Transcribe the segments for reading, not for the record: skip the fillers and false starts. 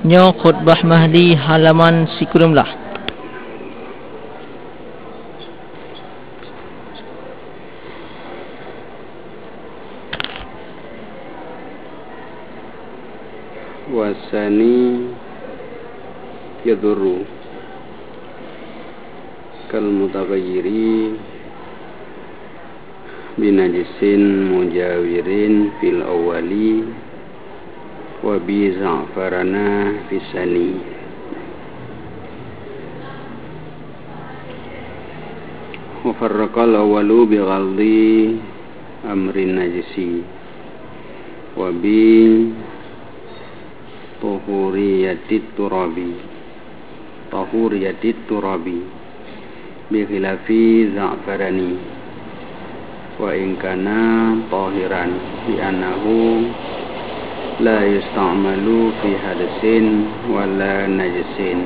Nyo khutbah Mahdi halaman 19. Wasani yadurru kal mutaghayyiri binajisin mujawirin fil awwali wa bi za'farana fisani. Wa farraqal awwalu bi ghaldi amrin najisi wa bi tahuriyatit turabi bi khilafi za'farani wa in kana tahiran bi annahu la yusta'malu fi hadasin wala najisin.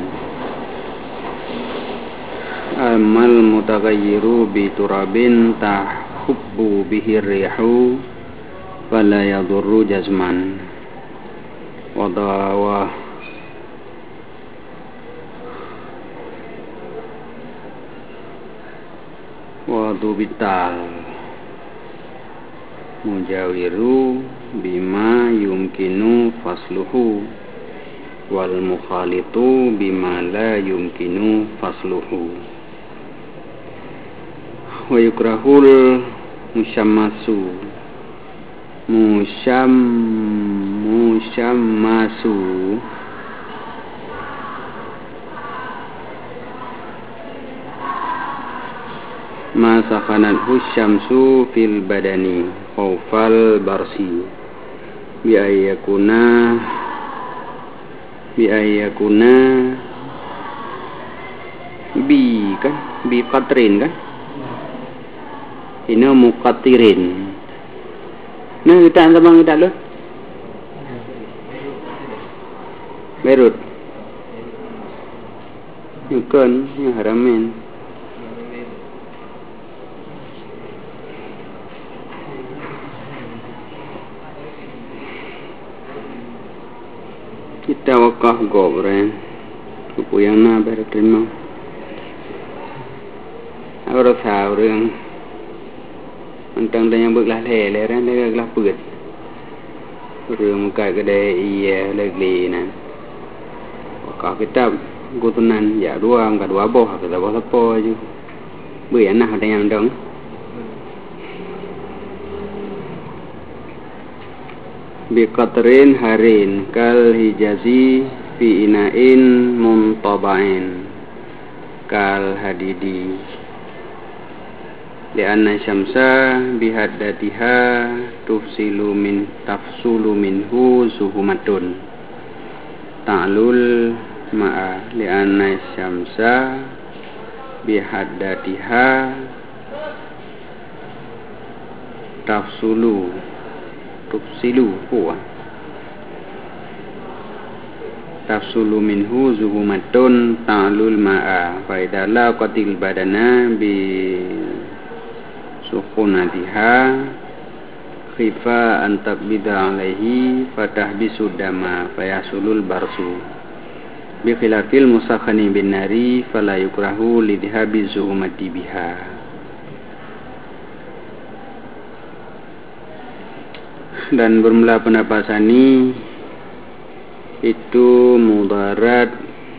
Amal mutaghayyiru bi turabin tahubbu bihi rihu wala yadurru jazman wadawa wadubital mujawiru bima yumkinu fasluhu wal mukhalitu bima la yumkinu fasluhu. Wa yukrahul musyammasu ma sakhanat husyamsu fil badani khawfal barsi bi ayyakuna bi kan bi qatrin kan ini muqattirin. Nah, kita sama kita lo. Berut. Bukan, yang haramin. Kita wakah gobre. Kupu yang na berutin mau. Aku tahu orang. Tentang yang berlah lele ran lega puget muka kedai iya legli nan kau kita gutunan ya dua boh kita boh lepo aja beri anak ada yang dong biqatrin harin kal hijazi fi inain muntabain kal hadidi li'anna syamsa bihaddatiha tafsulu minhu zuhumatun ta'lul ma'a li'anna syamsa bihaddatiha tafsilu minhu zuhumatun ta'lul ma'a fa idza laqatil badana bi sukunatiha khifa an tabida alaihi fatahbisu dama fayasulul barsu bi khilafil musakhani bin nari fala yukrahu lidhabi zuhumati biha. Dan bermula pendapat sani itu mudarat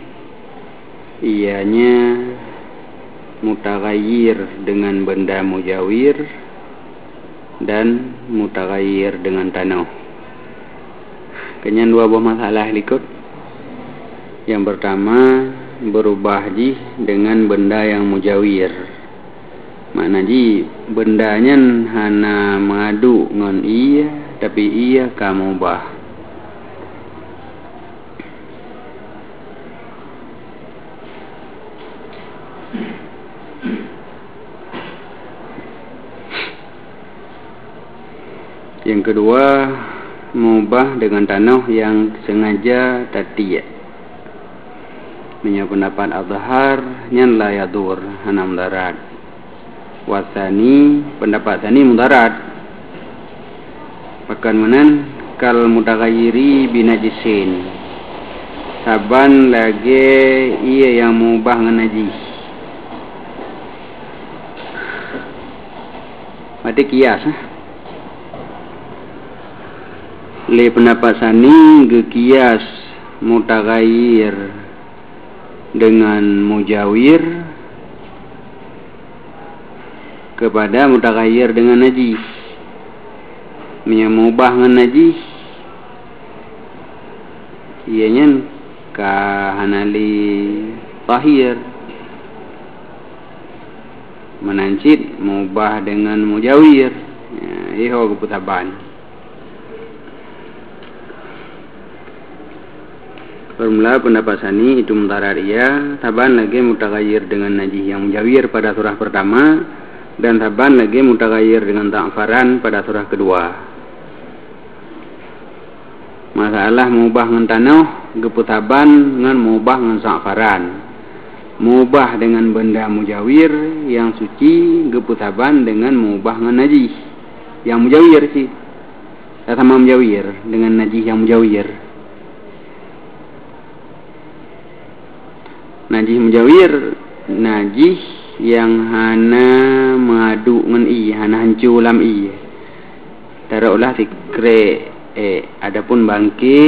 ianya mutaghayyir dengan benda mujawir dan mutaghayyir dengan tanah. Kenyan dua buah masalah likut. Yang pertama berubah dengan benda yang mujawir. Mana bendanya hana mengadu ngon iya tapi iya kamu bah. Yang kedua, mubah dengan tanah yang sengaja tatiya. Punya pendapat azhar nyan la yadur hana mudarat. Wasani pendapat sani mudarat. Bahkan menan kal mutaghayyiri binajisin saban lagi ia yang mubah dengan najis. Berarti kias. Le pendapat sani gekias mutaghayyir dengan mujawir kepada mutaghayyir dengan najis. Yang mubah dengan najis ianya ka hanali tahir, menancit mubah dengan mujawir. Iho keputaban. Formula pendapat sani itu mutararia, taban lagi mutaghayyir dengan najis yang mujawir pada surah pertama, dan taban lagi mutaghayyir dengan ta'faran pada surah kedua. Masalah mubah dengan tanah geputaban dengan mubah dengan ta'faran. Mubah dengan benda mujawir yang suci geputaban dengan mubah dengan najis yang mujawir sih. Sama mujawir dengan najis yang mujawir. Najis mujawir, najis yang hana madu ngan i, hana hancu lam i. Taruhlah fikre adapun bangki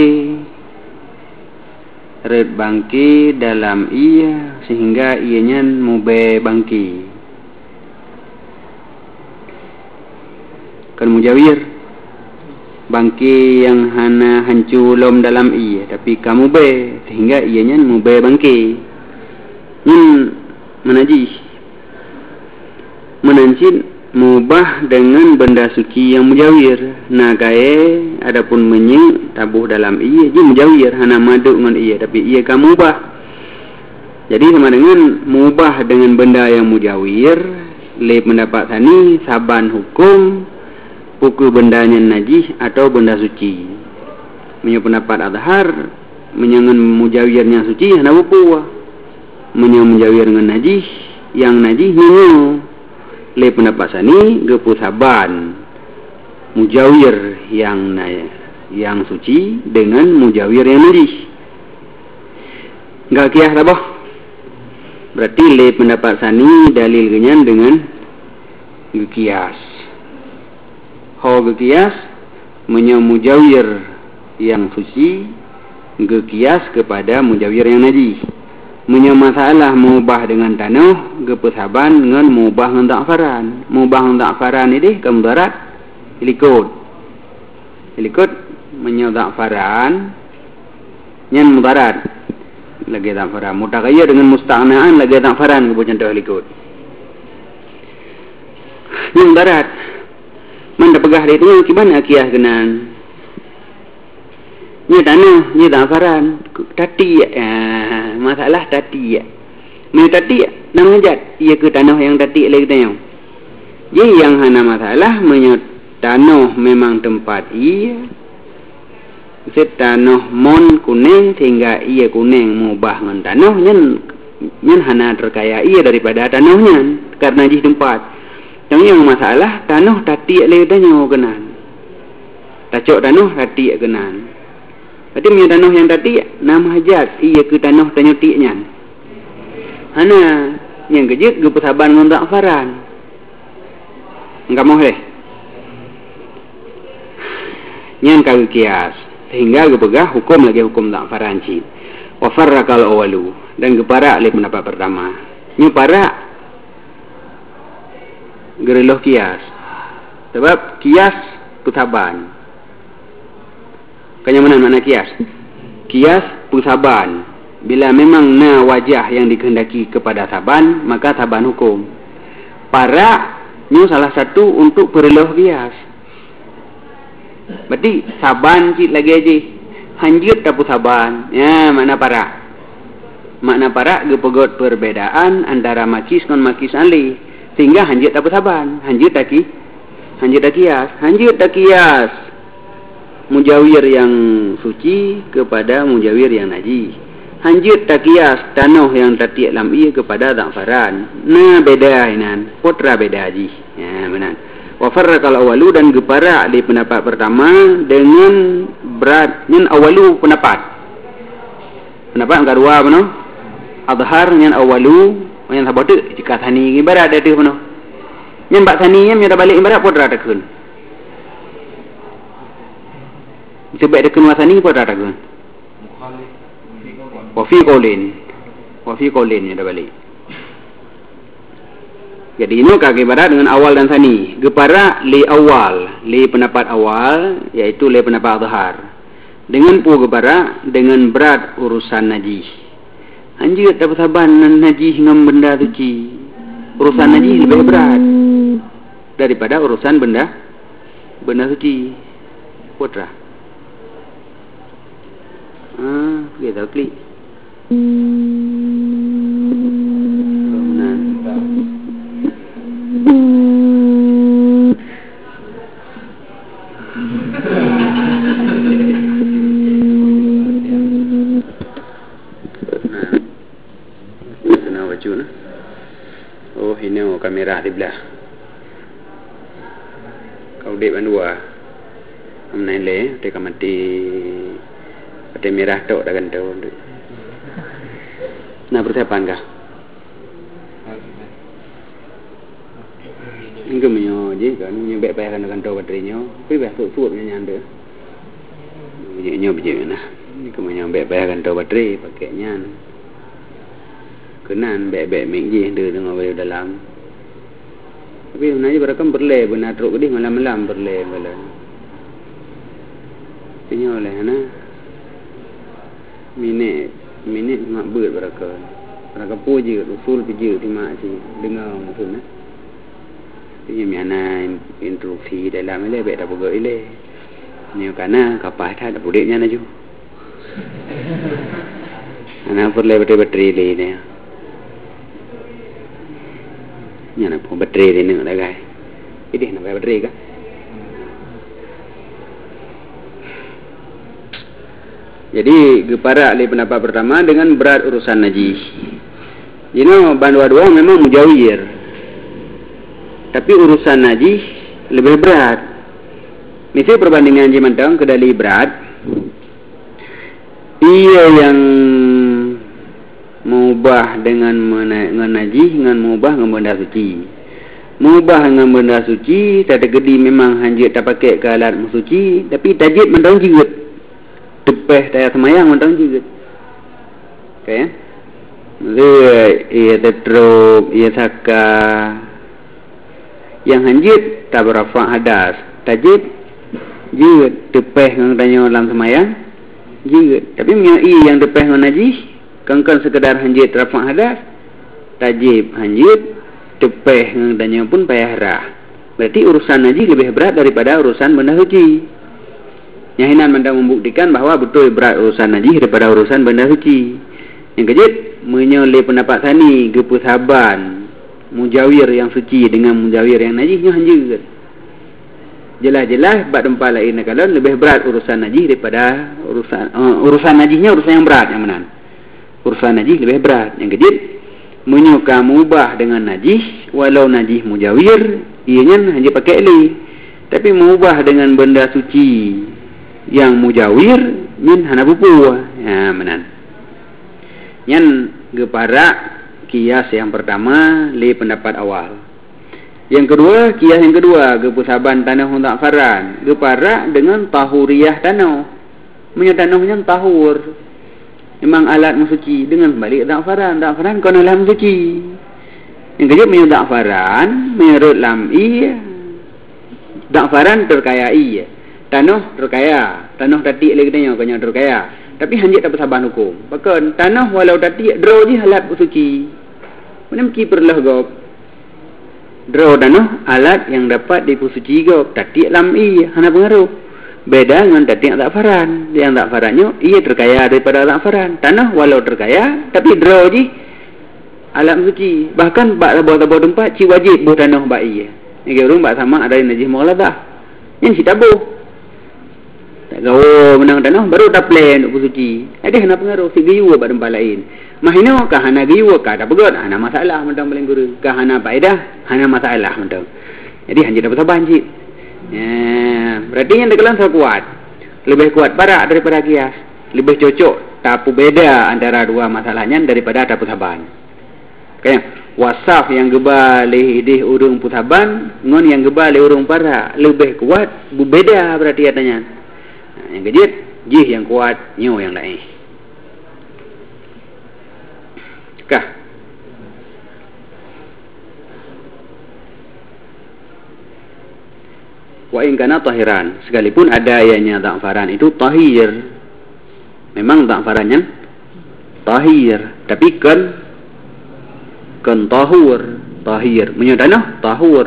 red bangki dalam i sehingga ianya mube bangki. Kan mujawir bangki yang hana hancu lom dalam i, tapi kamu be sehingga ianya mube bangki. Menajis, menancit mubah dengan benda suci yang mujawir. Nagai adapun menye tabuh dalam iya je mujawir hana madu dengan iya, tapi iya ka mubah. Jadi sama dengan mubah dengan benda yang mujawir. Le pendapat tani saban hukum pukul bendanya najis atau benda suci. Menye pendapat adhar menyangan mujawirnya suci hana buku. Menjawir dengan najis yang najis nyu le pendapat sani gepu saban mujawir yang suci dengan mujawir yang najis enggak kias apa berarti le pendapat sani dalil genyan dengan gekias ho gekias mujawir yang suci gekias kepada mujawir yang najis. Masalah mubah dengan tanah gepesaban dengan mubah dengan ta'faran. Mubah dengan ta'faran ini kemudarat ilikut ta'faran nyan mudarat lagi ta'faran mutaghayyir dengan musta'naan lagi ta'faran kepo contoh ilikut nyan mudarat man pegah dia tu gimana kias genan ni tanah ni ta'faran tati masalah tati tati nang ngajat ia ke tanah yang tati lagi tanya je yang hana masalah menyot tanah memang tempat ia set tanah mon kuning sehingga ia kuning mubah dengan tanah nyen hana terkaya ia daripada tanahnya karena di tempat yang masalah tanah tati lagi tanya kenan tacok tanah tati kenan. Berarti punya tanah yang tadi nama hajat ia ke tanah tanyotiknya. Hana yang kejut ge persaban dengan ta'faran. Enggak mau leh. Nyan kau kias sehingga ge pegah hukum lagi hukum ta'faran ci. Wa farraqal awalu dan ge parak le pendapat pertama. Nyu parak gereloh kias. Sebab kias persaban. Kenyamanan mana kias? Kias pengsaban. Bila memang na wajah yang dikehendaki kepada saban, maka saban hukum. Para nyu salah satu untuk perloh kias. Berarti saban cik lagi aja. Hanjut tapu saban. Ya, makna para. Makna para gepegot perbedaan antara makis non makis ali. Sehingga hanjut tapu saban. Hanjut tak kias. Hanjut tak kias. Mujawir yang suci kepada mujawir yang najis. Hanjut takias tanah yang tatiak lam ia kepada ta'faran. Nah beda inan, potra beda haji. Ya benar. Wa farraqal awalu dan gepara di pendapat pertama dengan beratnya awalu pendapat pendapat yang kedua mana? Adhar yang awalu yang sahabat tu jika thani ibarat ada tu mana? Yang bak thani yang dah balik ibarat pun dah kun. Sebab ada kun thani pun dah kun. Wa fi qaulin yang dah balik. Jadi ini kaki ibarat dengan awal dan thani. Gepara li awal, li pendapat awal iaitu li pendapat adhar. Dengan pu gepara dengan berat urusan najis. Anjir dapat saban najis dengan benda suci. Urusan najis lebih berat daripada urusan benda suci. Putra. Kita klik. Oh ini kamera di belah. Kau dek bandua. Amnai le, dek mati. Pati merah tok dah gantau. Nah persiapan kah? Ini menyo je kan, nyebek payah kan gantau baterainya. Tapi biasa suut nyanyi anda. Bijak nah. Ini menyo nyebek payah gantau baterai pakainya. Kenan bek-bek mik je dia tengok balik dalam. Tapi sebenarnya berakam berle benar teruk gede malam-malam berle malam. Punya oleh ana. Minit mak ber berakam. Berakam puji usul puji timak si dengar maksudnya. Ini miana instruksi dalam ile bek dah pegak ile. Ni kana kapah dah budeknya naju. Ana berle bateri le ni. Nhà pun baterai dia nak lagai. Ini nak baterai ke? Jadi gepara li pendapat pertama dengan berat urusan najis. Jadi dua memang mujawir. Tapi urusan najis lebih berat. Mesti perbandingan jemantang kedali berat. Ia yang mengubah dengan najis dengan mengubah dengan benda suci. Mengubah dengan benda suci tak ada gedi memang hanjit tak pakai ke alat suci, tapi tajid mentang jigut. Tepeh daya semayang mentang jigut. Okey. Ia tetruk, ia saka. Yang hanjit tak berafa hadas. Tajid jigut. Tepeh dengan tanya dalam semayang jigut. Tapi yang tepeh dengan najis kan sekedar hanjit rafa' hadas, tajib hanjit, tepeh ngendanya pun payah rah. Berarti urusan najis lebih berat daripada urusan benda suci. Nyahinan mandang membuktikan bahawa betul berat urusan najis daripada urusan benda suci. Yang kejut, menyoleh pendapat sani, gepu saban, mujawir yang suci dengan mujawir yang najisnya hanjit. Jelas-jelas bab tempat lain kalau lebih berat urusan najis daripada urusan najisnya urusan yang berat yang mana? Urusan najis lebih berat. Yang kejut, menyuka mengubah dengan najis walau najis mujawir, ianya hanya pakai li. Tapi mengubah dengan benda suci yang mujawir min hana bupu. Ya menan. Yang gepara kias yang pertama li pendapat awal. Yang kedua, kias yang kedua gepusaban tanah untuk faran. Gepara dengan tahuriyah tanah. Tanahnya tahur. Memang alat mensuci dengan balik dakfaran. Dakfaran kena lam suci. Yang kejap punya dakfaran menurut lam dakfaran terkayai. Tanah terkaya. Tanah tatik lagi tanya kanya terkaya. Tapi hanjit tak bersaban hukum. Bahkan tanah walau tatik draw je alat bersuci. Mana mesti perlah gop. Draw tanah alat yang dapat dipusuci gop. Tatik lam hana pengaruh. Beda dengan tatik dakfaran. Yang dakfarannya ia terkaya daripada dakfaran. Tanah walau terkaya tapi draw je alat suci. Bahkan bak tabur tempat ci wajib buh tanah bak ia. Yang urang bak sama ada najis mughladah. Yang si tabuh. Tak gawo menang tanah baru dah plan untuk suci. Ada hana pengaruh si giyu bak tempat lain. Mahina kah hana giyu kah tak pegot hana masalah mentang paling guru. Kah hana faedah hana masalah mentang. Jadi hanjit dapat sabar hanjit. Ya, berarti yang dekelan kuat. Lebih kuat barak daripada kias. lebih cocok tapu beda antara dua masalahnya daripada tapu saban. Kayak wasaf yang gebal di urung putaban ngon yang gebal di urung para lebih kuat berbeda berarti katanya. Nah, yang kejit jih yang kuat nyo yang lain. Kah? Wa in kana tahiran, sekalipun ada ayatnya za'faran itu tahir. Memang za'farannya tahir, tapi kan tahir menyadana tahur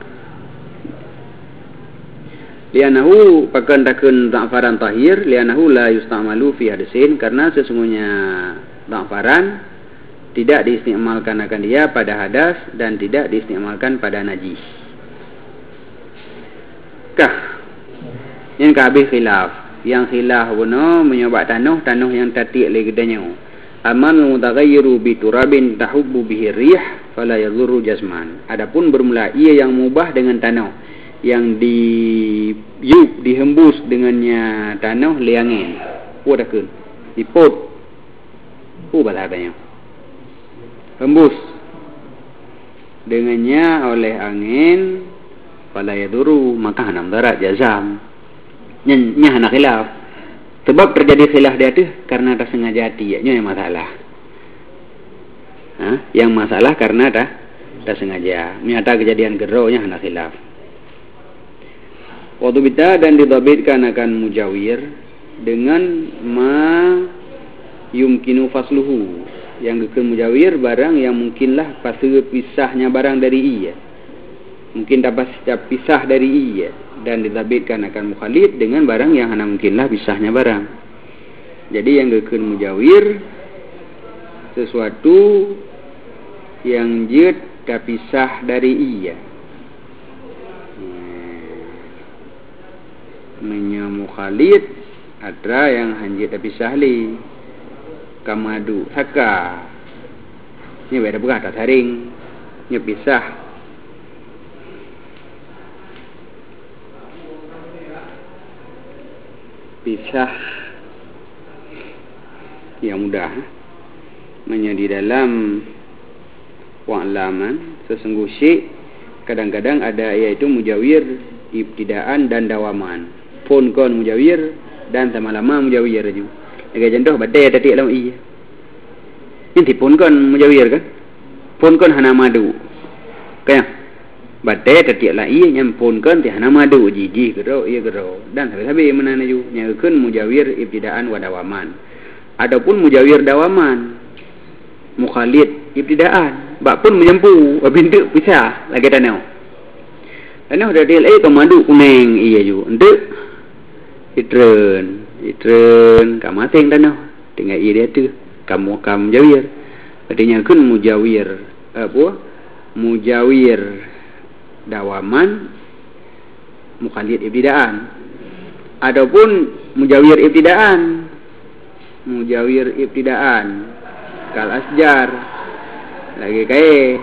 lianahu pakandakeun za'faran tahir lianahu la yustamalu fi hadisin, karena sesungguhnya za'faran tidak diistimalkan akan dia pada hadas dan tidak diistimalkan pada najis. Kah yang kabeh khilaf, yang khilaf wono menyebab tanah yang tatik le gedanya. Amal mutagayyiru bi turabin tahubbu bihi rih fala yadhurru jazman. Adapun bermula ia yang mubah dengan tanah yang dihembus dengannya tanah le angin. Pudakeun. Dipot. Bahasanya. Hembus dengannya oleh angin fala yadhurru, maka hana mudarat jazam. Nya hana khilaf. Sebab terjadi khilaf dia tu karena tak sengaja hati, yang masalah. Yang masalah karena tak sengaja. Nyata kejadian gerohnya hana khilaf. Waktu bita dan didabitkan akan mujawir dengan ma yumkinu fasluhu. Yang gekun mujawir barang yang mungkinlah pasti pisahnya barang dari iya. Mungkin dapat pisah dari iya. Dan ditabitkan akan mukhalid dengan barang yang hana mungkinlah pisahnya barang. Jadi yang gekun mujawir sesuatu yang jid terpisah dari iya. Menyamukhalid ada yang hanjit terpisah li. Kamadu saka. Ini beda berkata taring. Ini pisah. Pisah yang mudah menjadi dalam wa'laman sesungguh syek kadang-kadang ada iaitu mujawir ibtidaan dan dawaman. Pun kon mujawir dan sama-lama mujawir ju. Agak contoh badai tadi dalam iya. Ini pun kon mujawir kan? Pun kon hana madu. Kayak badai tadi lah iya nyampun kan tiada madu jiji gero iya gero dan sampai mana naju nyakun mujawir ibtidaan wa dawaman. Adapun mujawir dawaman mukhalid ibtidaan bak pun menyempu bintu pisah lagi tanau. Tanau dah dia ke madu kuning iya ju ente itren kamating tanau tinggal iya dia tu kamu mujawir artinya kun mujawir apa mujawir dawaman mukhalid ibtidaan. Adapun mujawir ibtidaan kal asjar lagi kae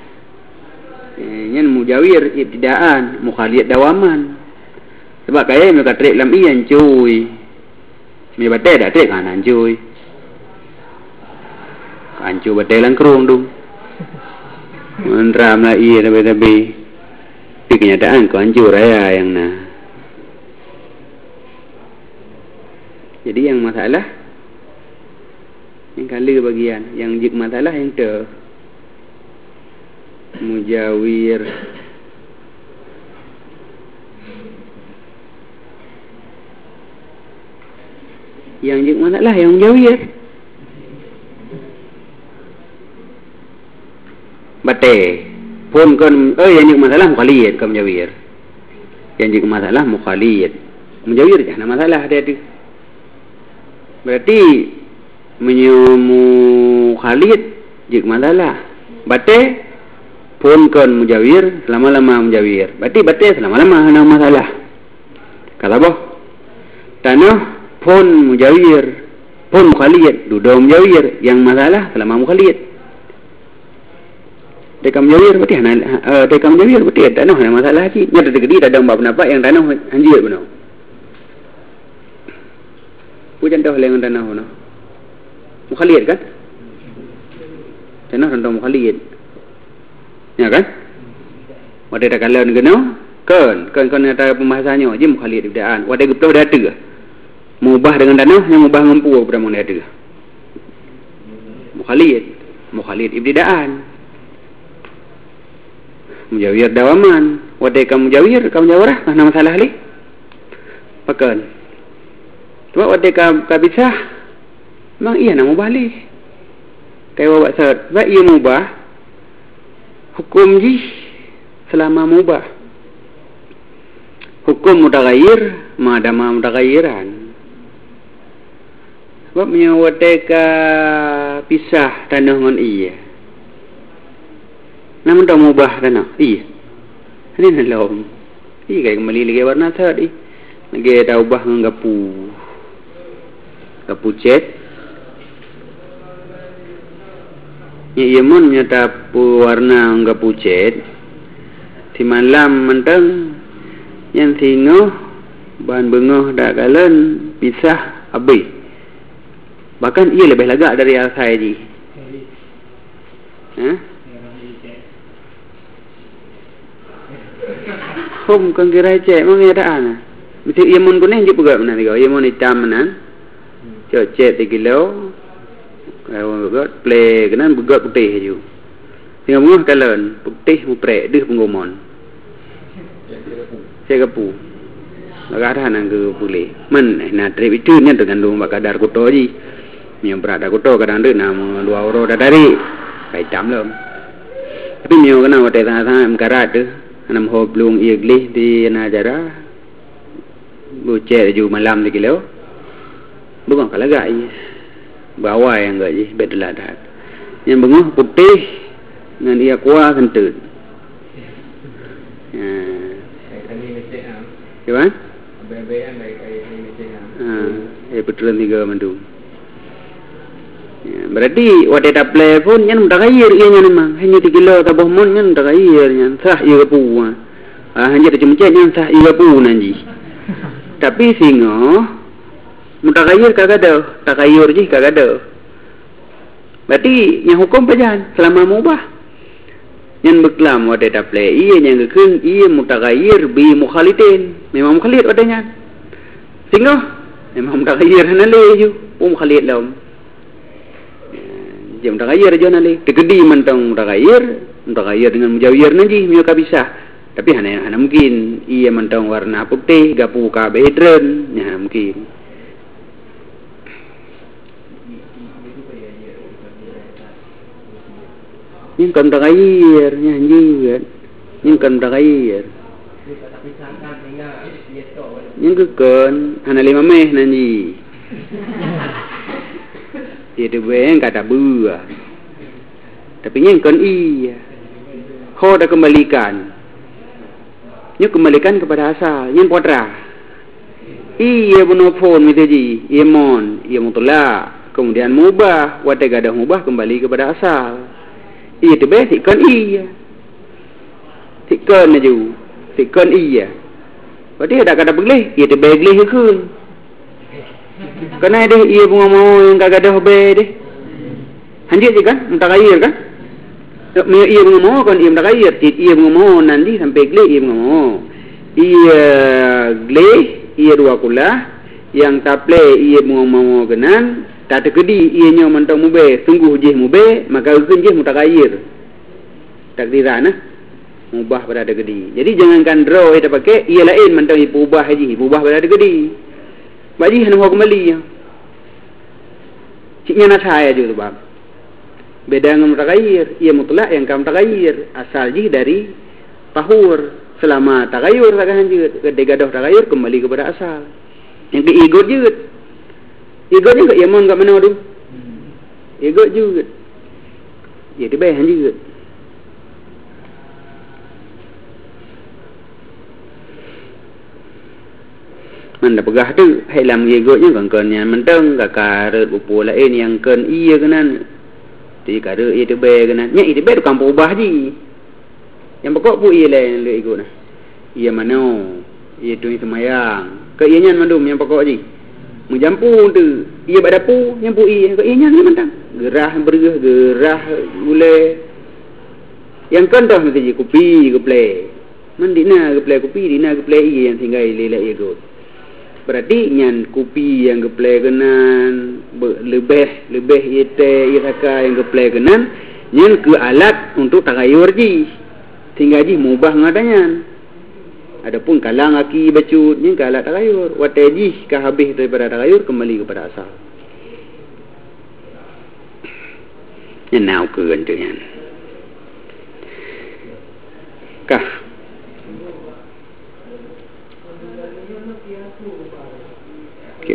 nyen mujawir ibtidaan mukhalid dawaman. Sebab kae mereka trik lam ian cuy. Mi batai dak trik kanan cuy. Kan cuy batai lang kerung dong. Mentram lah iya tapi kenyataan kau hancur raya yang nah. Jadi yang masalah yang kali bagian yang jik masalah yang te mujawir yang jik masalah yang mujawir bate pun kan yang jik masalah mukhalid kan mujawir. Yang jik masalah mukhalid. Mujawir jangan masalah dia tu. Berarti mukhalid jik masalah. Bate pun kan mujawir selama-lama mujawir. Berarti bate selama-lama hana masalah. Kata boh. Tanah pun mujawir pun mukhalid duduk mujawir yang masalah selama mukhalid. Dekam jawir berarti dekam jawir berarti tak ada masalah lagi. Nyata terjadi tak ada pendapat yang tanah hanjir benar. Pujan dah lengan tanah mana? Mukhalid kan? Tanah tentang mukhalid. Ya kan? Wadah dah kalau negara kan ada pembahasannya je mukhalid ibtidaan. Wadah geplo dah ada. Mubah dengan tanah yang mubah mampu pada mana ada. Mukhalid ibtidaan. Mujawir dawaman. Wadah kamu mujawir, kamu jawarah, mana masalah ni? Pakan. Sebab wadah kabisah, memang ia nak mubah li. Kaya wawak sahut. Sebab ia mubah, hukum ji selama mubah. Hukum mutaghayyir, madama mutaghayyiran. Sebab wadah pisah tanah dengan ia. Namun dah mubah tanah, iya. Ini nalom. Iya kaya kembali lagi warna sahut ni. Lagi dah ubah dengan gapu cet. Ia mun nyata warna gapu cet. Di malam menteng yang singoh bahan bengoh dak kalen pisah habis. Bahkan ia lebih lagak dari asai ji. Hom kan kira cek mengira mesti ia mun kuning je pegat mana dia. Ia mun hitam mana? Cek 3 kilo. Kalau begat play kenan begat putih je. Tinggal muah kalen putih muprek deh penggomon. Cek kapu. Agak nang ke boleh. Men nak trip itu nya dengan dong bakadar koto ji. Yang berada koto kadang deh nama 2 euro dah dari. Hitam lom. Tapi mio kena wadah tengah-tengah mekarat tu. Anam ho belum iglih di najara. Bucet ju malam 3 kilo. Bukan kalau gak bawah yang gak je betul dah. Yang bengoh putih dengan ia kuah kentut. Cuba? Bebean baik ini mesti. Betulan 3 mandum. Berarti wadah taple pun yang mutaghayyir ianya memang hanya 3 kilo tabah mun yang mutaghayyir yang sah ia pu. Hanya cuma yang sah ia pu nanti. Tapi singo mutaghayyir kagak ada, taghayyur je kagak ada. Berarti yang hukum pajan selama mubah. Yang berkelam wadah taple ia yang gekeng ia mutaghayyir bi mukhalidin. Memang mukhalid wadahnya. Singo memang mutaghayyir hanale ju, mukhalid lam. Jam mutaghayyir aja nali. Tegedi mentang mutaghayyir dengan mujawir nanti mio kabisah. Tapi hana mungkin ia mentang warna putih gapu ka bedren, hana mungkin. Yang kan mutaghayyir nya juga. Yang kan mutaghayyir. Yang kan hana 5 meh nanti. Dia beng kata buah. Tapi yang kan iya. Kau dah kembalikan. Nya kembalikan kepada asal. Yang potra. Iya bonofon mitaji. Iya mon. Iya mutolak. Kemudian mubah. Wadah gadah mubah kembali kepada asal. Iya tu beng sikon iya. Sikon aja. Sikon iya. Berarti ada kata begleh. Iya tu beng begleh ke? Kerana dia ia bunga mau yang kagak ada hobi deh. Hanjir je kan, mutaghayyir kan? Ia bunga mau kan ia mutaghayyir. Ia bunga mau nanti sampai gleh ia bunga mau. Ia gleh, ia 2 kulah. Yang taple ia bunga mau kenan. Tak terkedi ia nyo mentang mube, sungguh je mube, maka ukun je mutaghayyir. Takdiran nah. Mubah pada terkedi. Jadi jangankan draw kita pakai, ia lain mentang ibu ubah haji, ibu ubah pada terkedi. Bagi hendak kembali ya. Ciknya nak saya je tu bab. Beda dengan mutaghayyir, ia mutlak yang kamu mutaghayyir asal je dari tahur. Selama taghayyur tak hanjut, gadah taghayyur kembali kepada asal. Yang ke ego je. Ego je kat Yaman kat mana tu? Ego je. Ya dia baik hanjut. Mana pegah tu helam yegonya kan yang menteng kakar bupu lain yang kan iya kenan ti kare itu be kenan nya itu be tu kampung ubah ji yang pokok pu iya lain le ego nah iya mano iya tu semayang ke iya nyan mandum yang pokok ji Menjampu tu. Ia badapu, nyampu ia nya ni mentang. Gerah bergeh, gerah mulai. Yang contoh mesti kopi, geplay. Mandina geplay kopi, dina geplay ia yang tinggal lelak ia kot. Berarti nyan kopi yang geplay kenan, lebih ite iraka yang geplay kenan, nyan ke alat untuk tagayur ji. Tinggal ji mubah ngadanya. Adapun kalang aki bacut ni ke alat tagayur. Wataji kah habis daripada tagayur kembali kepada asal. Yang nak ke gantian. Kah? Okay.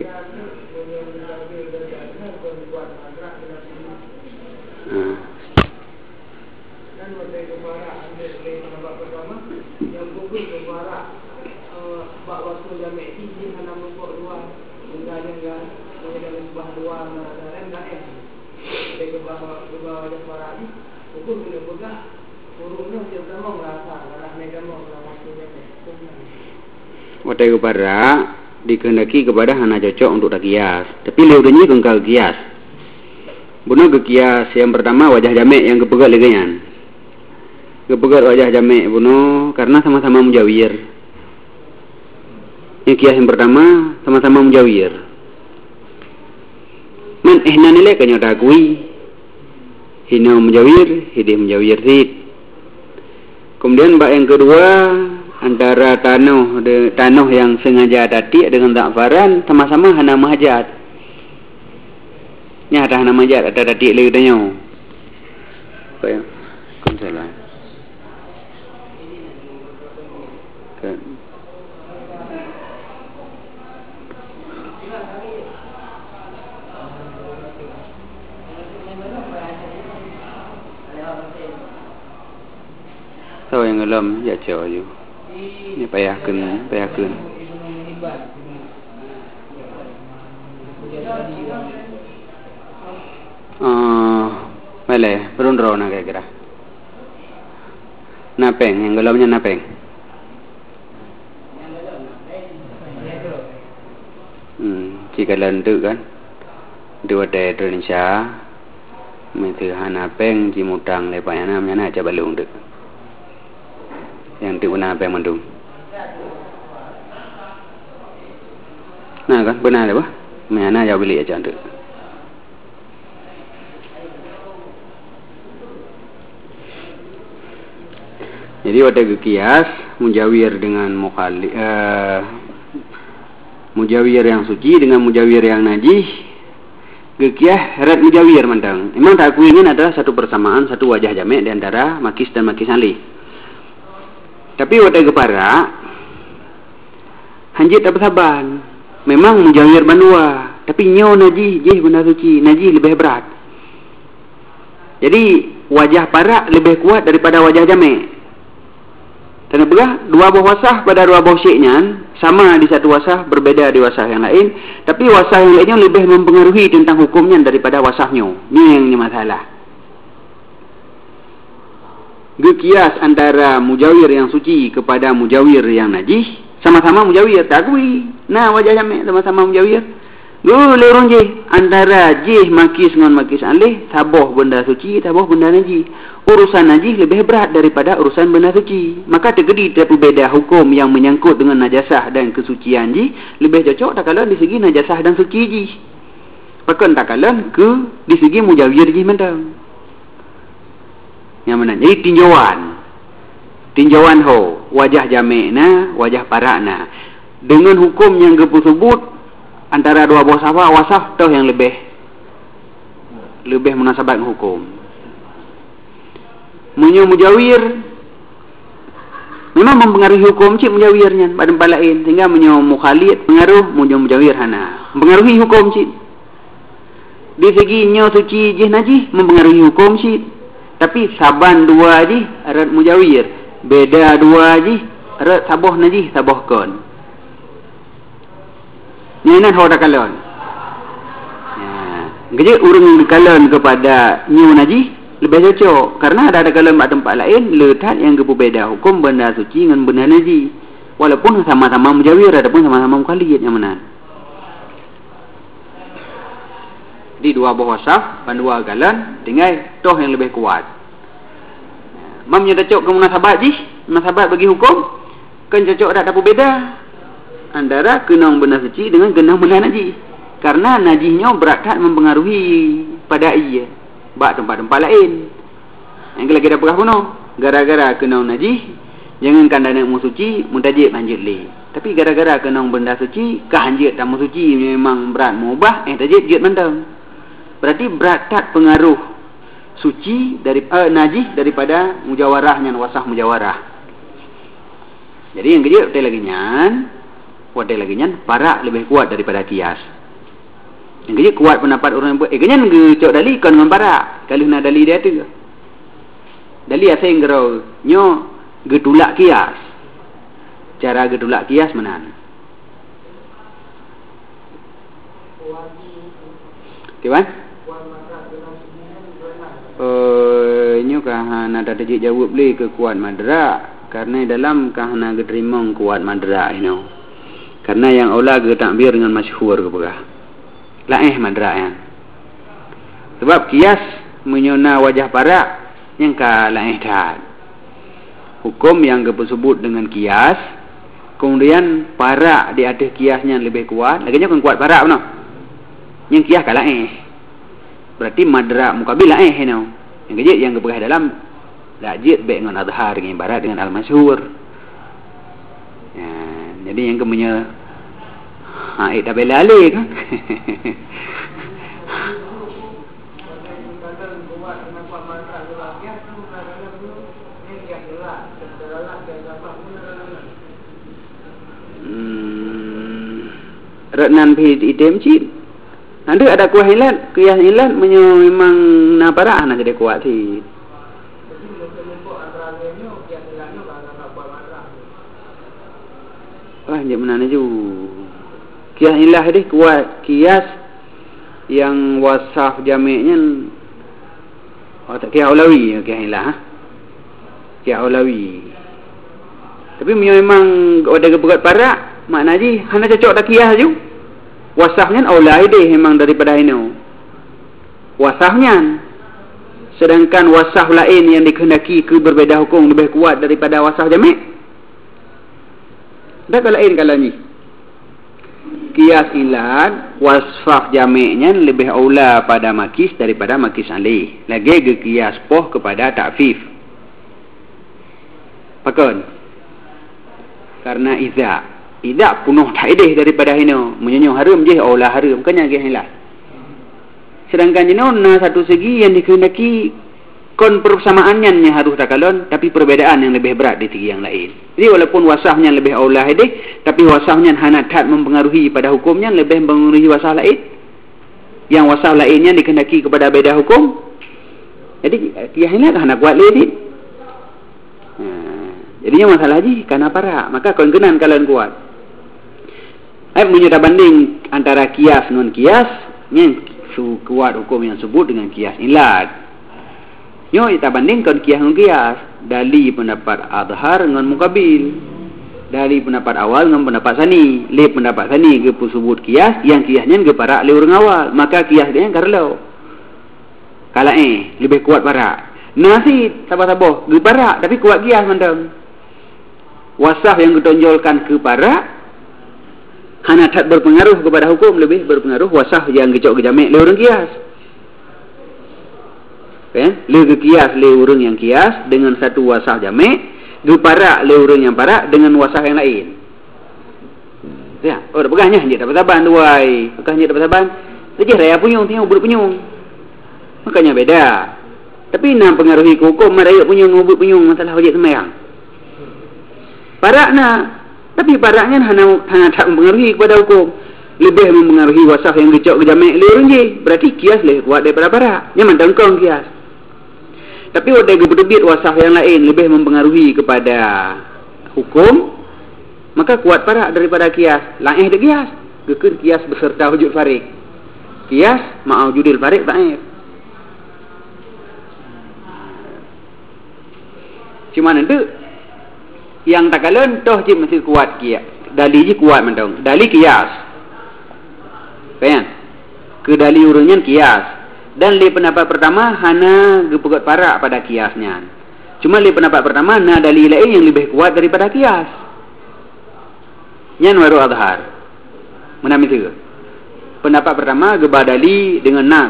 Watai kepada dikehendaki kepada hana cocok untuk tak kias. Tapi leudanya kengkal kias. Bunuh ke kias yang pertama wajah jamek yang kepegat legayan. Kepegat wajah jamek bunuh karena sama-sama mujawir. Yang kias yang pertama sama-sama mujawir. Man ihna nilai kanya takui. Hina mujawir, hidih mujawir sid. Kemudian bab yang kedua antara tanah yang sengaja tatik dengan zakfaran sama-sama hana mahajat. Ni ada hana mahajat ada tatik lagi tanya. Apa ya? Konsalah. Kan. Tahu yang ngelam ya cakap je. Ni payahkan. Mele, berundro nak kira. Napeng, yang ngelamnya napeng. Jika lentuk kan, dua day Indonesia, mesti hanapeng jimutang lepanya namanya aja balung dek. Yang digunakan apa yang mendung. Nah kan benar apa? Mana jauh beli aja tu. Jadi waktu kias mujawir dengan mujawir yang suci dengan mujawir yang najis. Gekiah rat mujawir mandang. Memang tak aku ingin adalah satu persamaan, satu wajah jamek di antara makis dan makis alih. Tapi waktu kepara hanjit tak bersaban. Memang mujawir bandua, tapi nyaw najis, jih benda suci, najis lebih berat. Jadi wajah parak lebih kuat daripada wajah jamek. Kenapa? Dua buah wasah pada dua buah syeknya sama di satu wasah, berbeza di wasah yang lain. Tapi wasah yang lainnya lebih mempengaruhi tentang hukumnya daripada wasahnya. Ini yang masalah. Gekias antara mujawir yang suci kepada mujawir yang najis, sama-sama mujawir, tak akui. Nah wajah jamek sama-sama mujawir. Lorong je antara jih makis dengan makis alih, taboh benda suci, taboh benda najis. Urusan najis lebih berat daripada urusan benda suci. Maka terjadi berbeza hukum yang menyangkut dengan najasah dan kesucian ji, lebih cocok tak kala di segi najasah dan suci ji. Bahkan tak kala ke di segi mujawir ji mentang. Yang mana? Jadi tinjauan ho wajah jamek na, wajah parak na. Dengan hukum yang sebut antara dua buah wasaf tau yang lebih munasabat hukum. Mujawir memang mempengaruhi hukum cik mujawirnya pada tempat lain sehingga mukhalid pengaruh mujawir hana mempengaruhi hukum cik. Di segi nyo suci jih najis mempengaruhi hukum cik. Tapi saban dua je arat mujawir, beda dua je arat saboh najis sabohkan. Nyenan hau dakalon. Jadi urang dakalon kepada nyu najis lebih cocok karena ada dakalon pada tempat lain letak yang berbeza hukum benda suci dengan benda najis. Walaupun sama-sama mujawir ataupun sama-sama mukhalid yang mana. Di dua buah wasaf, dua galan, tinggal toh yang lebih kuat. Mamnya cocok ke munasabat bagi hukum, kan cocok tak ada beda antara kenang benda suci dengan kenang benda najis. Karena najisnya berat mempengaruhi pada ia bak tempat-tempat lain. Yang lagi dah perah puno, gara-gara kenang najis, jangan kandang mu suci, muntajib hanjit le. Tapi gara-gara kenang benda suci, kahanjit tak mu suci memang berat mubah, tajib jit mentang. Berarti berat tak pengaruh suci dari najis daripada mujawarahnya wasah mujawarah. Jadi yang kejut hotel lagi nyan parak lebih kuat daripada kias. Yang kejut kuat pendapat orang yang buat kenyan ngecok dali kon dengan parak. Kalau nak dali dia tu. Dali asing gerau nyo getulak kias. Cara getulak kias menan. Kiban? Nyo kahana ada dik jawab le ke kuat madrak karena dalam kahana geterimong kuat madrak ino. Karena yang aula ge takbir dengan masyhur ke pegah. Laeh madrak ya. Sebab kias menyona wajah parak yang ka laeh dah. Hukum yang disebut dengan kias, kemudian parak di atas kiasnya lebih kuat, laginya kan kuat parak benar. Yang kias ka laeh. Berarti madrak mukabil laeh ino. Yang kejit yang kepegah dalam lajit baik dengan adhar dengan ibarat dengan al-masyhur. Ya, jadi yang kemunya tak bela alih kan. Retnan pihit idem cip. Nanti ada kuah ilat, kias ilat memang naparah nak jadi kuat sih. Wah, dia mana ju? Kias ilah deh kuat, kias yang wasaf jamiknya. Tak kias ulawi, kias ilah. Kias ulawi. Tapi memang ada keberat parak, makna ji, hanya cocok tak kias ju. Wasahnya aulai deh memang daripada ini. Wasahnya. Sedangkan wasah lain yang dikehendaki ke berbeza hukum lebih kuat daripada wasah jamik. Dah kalau lain kalau ni. Kias ilat wasfah jamiknya lebih aula pada makis daripada makis alih. Lagi ke kias poh kepada ta'fif. Pakon. Karena Tidak penuh taideh daripada hino. Menyenyo harum je Allah harum. Kanya gihilah. Sedangkan jino na satu segi yang dikehendaki kon persamaannya harus takalon. Tapi perbezaan yang lebih berat di segi yang lain. Jadi walaupun wasahnya lebih Allah deh. Tapi wasahnya hanatat mempengaruhi pada hukumnya. Lebih mempengaruhi wasah lain. Yang wasah lainnya dikehendaki kepada beda hukum. Jadi gihilah hana kuat lagi. Jadinya masalah je. Karena parak. Maka kon kenan kalian kuat. Menyudah banding antara kias non kias yang kuat hukum yang sebut dengan kias ilat. Kita bandingkan kias non kias. Dari pendapat adhar dengan mukabil. Dari pendapat awal dengan pendapat sani. Le pendapat sani ke sebut kias. Yang kiasnya ke parak le orang awal. Maka kias dia yang karlau. Kalau lebih kuat parak. Nasi sabar-sabar ke parak tapi kuat kias mandang. Wasaf yang ditonjolkan ke parak. Hana tak berpengaruh kepada hukum, lebih berpengaruh wasah yang kecok kejamik le orang kias. Le kias le orang yang kias dengan satu wasah jamik, parak le orang yang parak dengan wasah yang lain. Ya, dah pegahnya hanya dapat saban tuai. Pegahnya dapat saban. Saja raya punyung tengok budak punyung. Makanya beda. Tapi nak pengaruhi hukum raya punyung budak punyung masalah wajib sembahyang. Parak nak. Tapi paraknya hanya tak mempengaruhi kepada hukum. Lebih mempengaruhi wasaf yang kecok kejamik le je. Berarti kias lebih kuat daripada parak. Nyaman tangkong kias. Tapi ada berbit wasaf yang lain lebih mempengaruhi kepada hukum. Maka kuat parak daripada kias. Lain de kias. Gekun kias beserta wujud farik. Kias ma'au judil farik ta'if. Cuma nanti yang tak kalian toh je mesti kuat kias. Dali je kuat mandang. Dali kias. Kan? ke dali urangnya kias. Dan li pendapat pertama hana gepegot parak pada kiasnya. Cuma li pendapat pertama na dali lain yang lebih kuat daripada kias. Nyan waru adhar. Menami tiga. Pendapat pertama gebah dali dengan nas.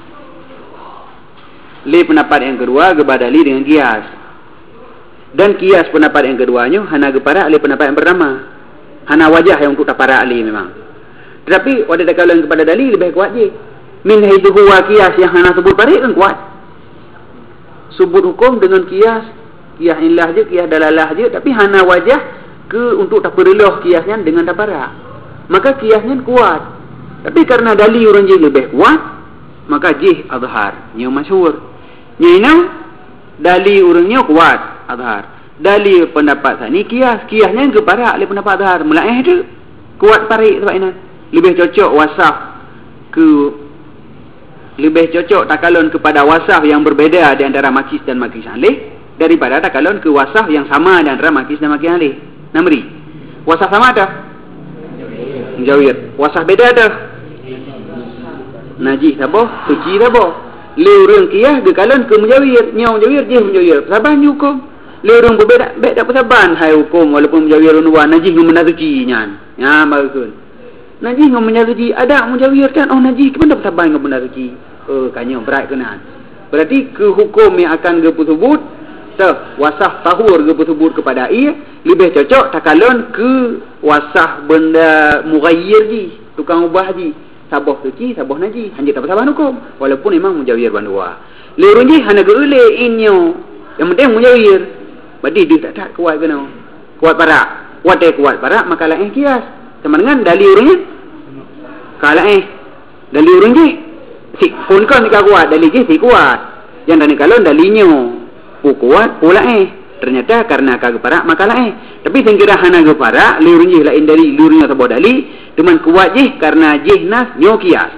Li pendapat yang kedua gebah dali dengan kias. Dan kias pendapat yang keduanya hana geparak li pendapat yang pertama. Hana wajah yang untuk taparak li memang. Tetapi pada takalan kepada dali lebih kuat je. Min haitsu huwa kias yang hana sebut parik kan kuat. Sebut hukum dengan kias ilah je, kias dalalah je, tapi hana wajah ke untuk tapareloh kiasnya dengan taparak. Maka kiasnya kuat. Tapi karena dali orang je lebih kuat, maka jih azhar, nya masyhur. Nya dali orangnya kuat azhar. Dali pendapat sani kiasnya ke parak le pendapat azhar. Melaih tu kuat parik sebab ini. Lebih cocok wasaf ke lebih cocok takalon kepada wasaf yang berbeza di antara makis dan makis alih daripada takalon ke wasaf yang sama di antara makis dan makis alih. Namri. Wasaf sama dah. Mujawir. Wasaf beda dah. Najis taboh, suci taboh. Le urang kiyah ke kalon ke mujawir, nyau mujawir je mujawir. Saban hukum. Le urang berbeda tak saban hai hukum walaupun mujawir unwa najis dengan benda suci nyan. Ya bagus. Najis dengan benda suci ada mujawir kan oh najis ke benda saban dengan benda suci. Kanyo berat kenan. Berarti ke hukum yang akan sebut wasaf tahur sebut kepada ia lebih cocok takalon ke wasaf benda mughayyir ji, tukang ubah ji. Saboh suci, saboh najis, hanya tak saban hukum walaupun memang mujawir bandua. Le urang ji hana geule inyo. Yang penting mujawir. Berarti dia tak kuat kena. Kuat parak. Kuat parak maka lain kias. Sama dengan dali urangnya. Kalau dali urang ji si pun kan tidak kuat, dali je si kuat. Yang dani kalon dalinya kuat pula ternyata karena kagak parak maka tapi sengkira hana ge parak liurun je lain dari liurunnya sebuah dali cuman kuat je karena jihnas nyo kias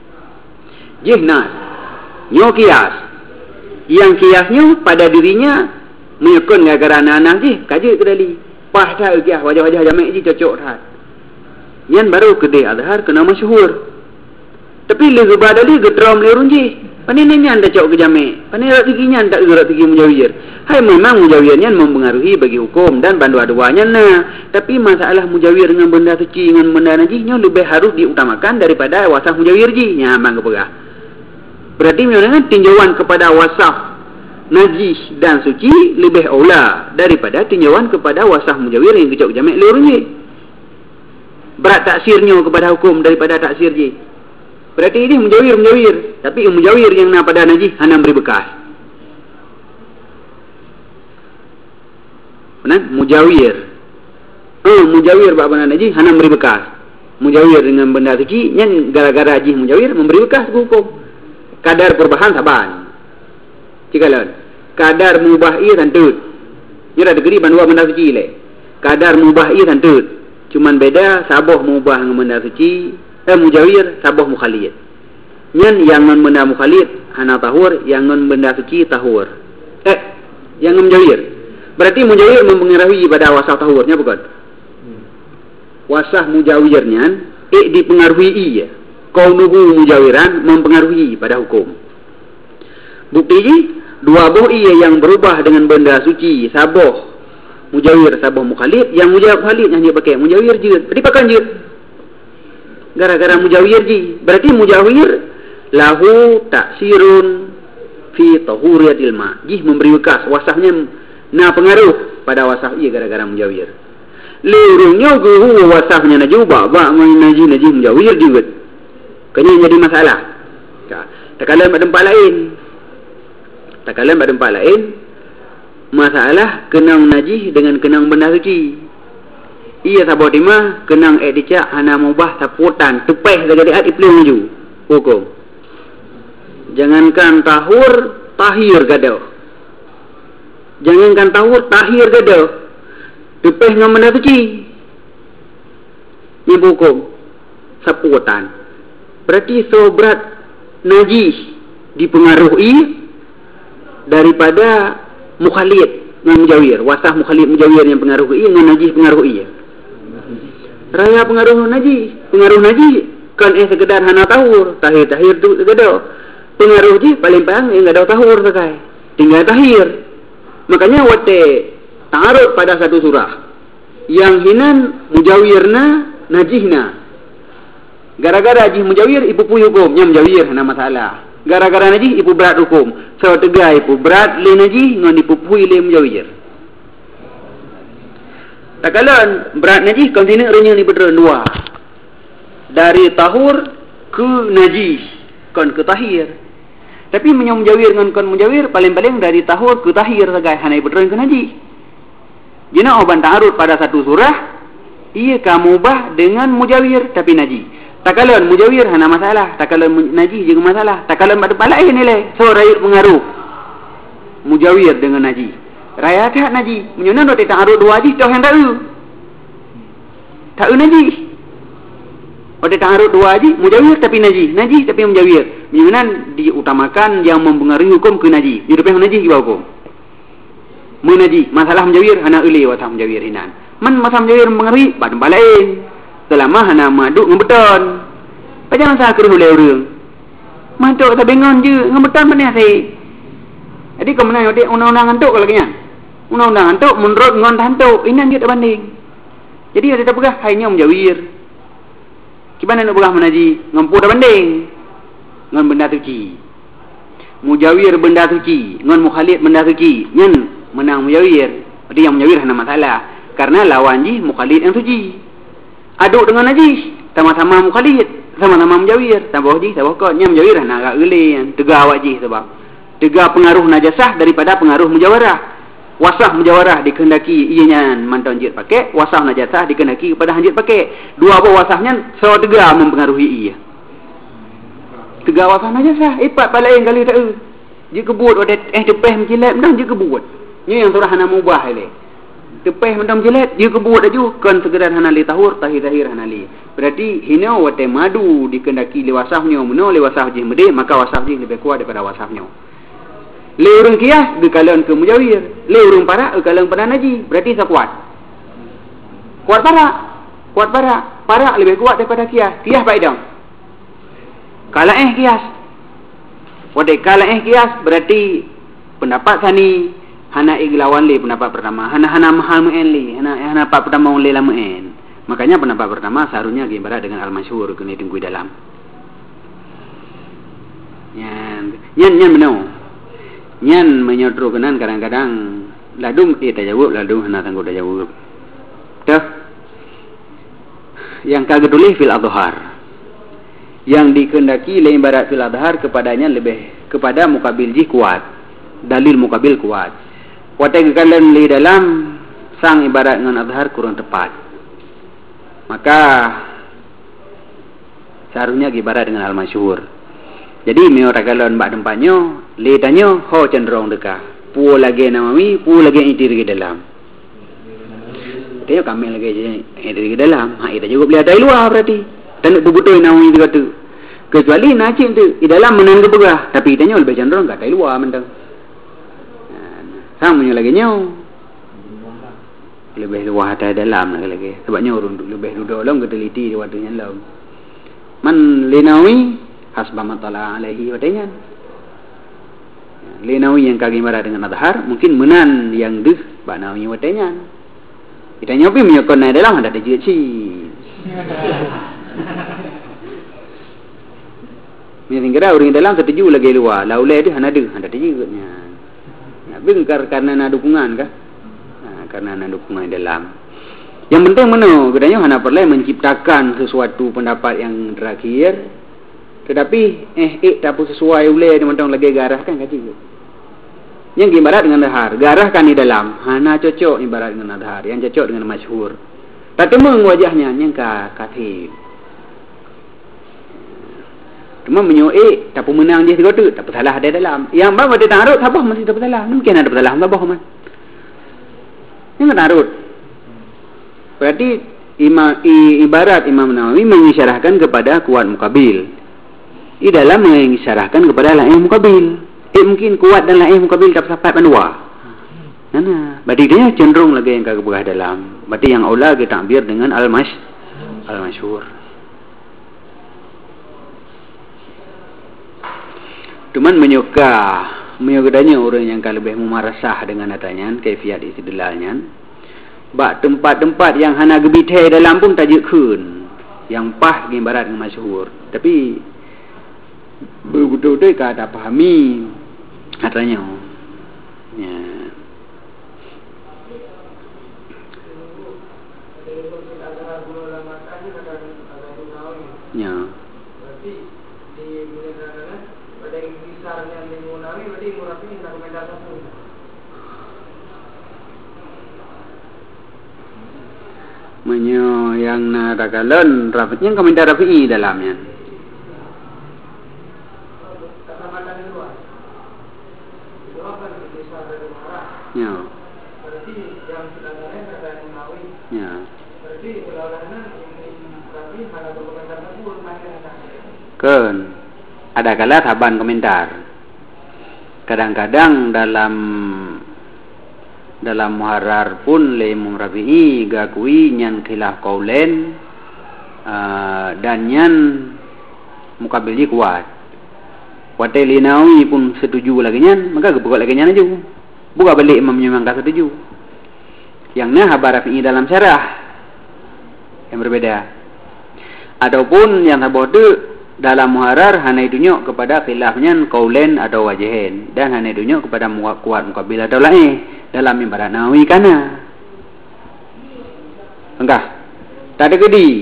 yang kiasnya pada dirinya menyekun gara-gara anak-anak je kaje ke dali pah dah kias wajah-wajah jamak je cocok dah yan baru kedai azhar kena masyhur tapi le gebah dali getrom liurun je panennya anda cok ke jamek. Panen rak tiginya tak gerak tigi mujawir. Hai memang mujawirnya mempengaruhi bagi hukum dan bandua-duanya nah. Tapi masalah mujawir dengan benda suci dengan benda najisnya lebih harus diutamakan daripada wasaf mujawir ji. Nyamang kepegah. Berarti memang tinjauan kepada wasaf najis dan suci lebih aula daripada tinjauan kepada wasaf mujawir yang kecok jamek lurun ji. Berat taksirnya kepada hukum daripada taksir ji. Berarti ini mujawir. Tapi mujawir yang nak pada najis hana beri bekas. Benar? Mujawir. Mujawir bab benda najis hana beri bekas. Mujawir dengan benda suci nyen gara-gara najis mujawir memberi bekas hukum. Kadar perubahan saban. Cikalon. Kadar mubah ia tantut. Nya ada geri bandua benda suci le. Kadar mubah ia tantut. Cuman beda saboh mubah dengan benda suci. Mujawir saboh mukhalid. Nyan yang non benda mukhalid hana tahur, yang non benda suci tahur. Yang mujawir. Berarti mujawir mempengaruhi pada wasaf tahurnya bukan? Wasaf mujawirnya dipengaruhi iya. Kaunuhu mujawiran mempengaruhi pada hukum. Bukti dua boh iya yang berubah dengan benda suci saboh mujawir saboh mukhalid, yang mujawir mukhalid yang dia pakai mujawir je. Berarti pakai je. Gara-gara mujawir ji. Berarti mujawir lahu taksirun fi tahuriyatil ma. Ji memberi bekas wasafnya na pengaruh pada wasaf ia gara-gara mujawir. Lurungnya guhu wasafnya najubah ba najis mujawir juga. Kena jadi masalah. Takalan pada tempat lain masalah kenang najis dengan kenang benda suci. Ia sabar timah kenang dicak hana mubah saputan tepeh jadi ipli maju hukum. Jangankan tahur tahir gaduh. Jangankan tahur tahir gaduh. Tepeh dengan benda suci. Ni hukum saputan. Berarti sobrat najis dipengaruhi daripada mukhalid dengan mujawir. Wasah mukhalid mujawir yang pengaruhi dengan najis pengaruhi. Raya pengaruh najis kan sekedar hana tahur, tahir tu segede. Pengaruh je paling enggak ada tahur sakai. Tinggal tahir. Makanya wate ta'arud pada satu surah. Yang hinan mujawirna najihna. Gara-gara najih mujawir ibu puy hukumnya mujawir hana masalah. Gara-gara najih ibu berat hukum. So tegai ibu berat le najih ngon ibu puy le mujawir. Takalan berat najih kau sini renya ni berdua dua. Dari tahur ke najih kon ke tahir. Tapi mujawir ngon kon mujawir paling-paling dari tahur ke tahir sagai hana berdua ke najih. Jina oban ta'arud pada satu surah ia kamu bah dengan mujawir tapi najih. Takalan mujawir hana masalah, takalan najih juga masalah. Takalan pada palai nilai so rakyat mengaruh mujawir dengan najih. Rakyat tak najih menyunan do ta'arud dua najih dah yang tak najih. Pada ta'arud dua najih mujawir tapi najih tapi mujawir. Menyunan diutamakan yang mempengaruhi hukum ke najih. Di depan najih ke hukum. Menajih masalah mujawir hana uli wasah mujawir hinan. Man masalah mujawir mengaruhi pada balain. Selama hana maduk ngebeton. Jangan sah keruh oleh orang. Maduk tak bingung je ngebeton mana saya. Jadi kau menang undang-undang hantuk kalau kena. Undang-undang hantuk menurut ngon hantuk inan dia tak banding. Jadi ada tak pegah hanya mujawir. Gimana nak pegah menajih ngempu tak banding. Ngon benda suci. Mujawir benda suci, ngon mukhalid benda suci. Nyen menang mujawir. Jadi yang mujawir hana masalah. Karena lawan ji mukhalid yang suci. Aduk dengan najis, sama-sama mukhalid, sama-sama mujawir. Tambah ji, tambah kot. Yang mujawir hana agak geli. Tegah awak ji sebab. Tegah pengaruh najasah daripada pengaruh mujawarah. Wasah mujawarah dikehendaki ianya mantan jid pakai. Wasah najasah dikehendaki kepada hanjit pakai. Dua apa wasahnya, so tegah mempengaruhi ia. Tegah wasah najasah. Ipat pala yang kali tak jika buat ada tepeh menjilat, mendang jika buat. Ini yang surah hana mubah ini. Tepeh mendam jelat dia kebut aju kan segera hana li tahur tahir hana li. Berarti hina wate madu dikendaki li wasahnya meno li wasah je mede maka wasah je lebih kuat daripada wasahnya. Le urang kias di kalangan ke mujawir, le urang para ke kalangan pada naji. Berarti sa kuat. Kuat para lebih kuat daripada kias. Kias baik dong. Kalau kias. Wate kalau kias berarti pendapat sani hana iglawan li pendapat pertama, hana mahal muen li, hana apa pertama on li la muen. Makanya pendapat pertama seharusnya gimbara dengan al-masyhur kena tunggu dalam. Nyan benar. Nyan menyodro kenan kadang-kadang ladum tak jawab, ladum hana tangguh dah jawab. Dah. Yang kagedulih fil adhar. Yang dikehendaki le ibarat fil adhar kepadanya lebih kepada mukabil ji kuat. Dalil mukabil kuat. Watai kekalian li dalam sang ibarat dengan adhar kurang tepat. Maka seharusnya ibarat dengan al-masyhur. Jadi meo ragalan bak tempatnya li tanya ho cenderung dekah. Pu lagi namami, pu lagi itir ke dalam. Tengok kami lagi itir ke dalam. Ha ida juga beli ada luar berarti. Dan betul namami juga tu. Kecuali nacik tu di dalam menang ke pegah, tapi tanya lebih cenderung kat luar mentang. Sama punya lagi nyau. Lebih luar ada dalam lagi. Sebabnya orang lebih duduk dalam keteliti di waktunya dalam. Man linawi hasbama tala alaihi wadanya. Linawi yang kaki marah dengan adhar mungkin menan yang deh banawi wadanya. Kita nyopi menyokon naik dalam ada tajik si. Mungkin kira orang dalam setuju lagi luar. Laulai dia ada tajiknya. Bingkar karena ada dukungan kah? Karena ada dukungan dalam. Yang penting mana? Katanya hana perlu menciptakan sesuatu pendapat yang terakhir. Tetapi tak sesuai oleh teman-teman lagi garahkan kan juga. Yang ibarat dengan adhar, garahkan di dalam. Hana cocok ibarat dengan adhar, yang cocok dengan masyhur. Tak temung wajahnya yang katib. Cuma menyoek, tak pun menang dia segala tu, tak bersalah ada dalam. Yang bang ada tarut, sabah masih tak bersalah. Mungkin ada bersalah, sabah man. Yang tarut. Berarti ibarat Imam Nawawi mengisyarahkan kepada kuat mukabil. Di dalam mengisyarahkan kepada lain mukabil. Mungkin kuat dan lain mukabil tak sampai pandua. Berarti dia cenderung lagi yang kagak dalam. Berarti yang aula kita ambil dengan al-masyhur. Cuman menyokadanya orang yang lebih memarasah dengan adanya kaifiat istidlalnya. Bak tempat-tempat yang hana gebithai dalam pun tajuk kun. Yang pah gambaran yang masyhur. Tapi betul-betul ka ada pahami katanya. Ya. Ya. Berarti di Mulyana pada kisarnya di Munawi berarti murafi nak komentar satu. Menyo yang narakalan rafatnya komentar Rafi'i dalamnya. Ya. Berarti yang sudah lain ada Munawi. Ya. Berarti ulama-ulama Rafi ada komentar satu Kan ada kala taban komentar. Kadang-kadang dalam muharrar pun le Imam Rafi'i gakui nyan khilaf qaulen dan nyan mukabili kuat. Wate Linawi pun setuju lagi nyan, maka gebuka lagi nyan aja. Buka balik Imam memang tak setuju. Yang nah habar Rafi'i dalam syarah yang berbeda. Ataupun yang tabodu dalam muharrar hanya tunjuk kepada khilafnya qaulen atau wajihin dan hanya tunjuk kepada kuat mukabil atau lain dalam ibarat Nawawi kana. Enggak. Tak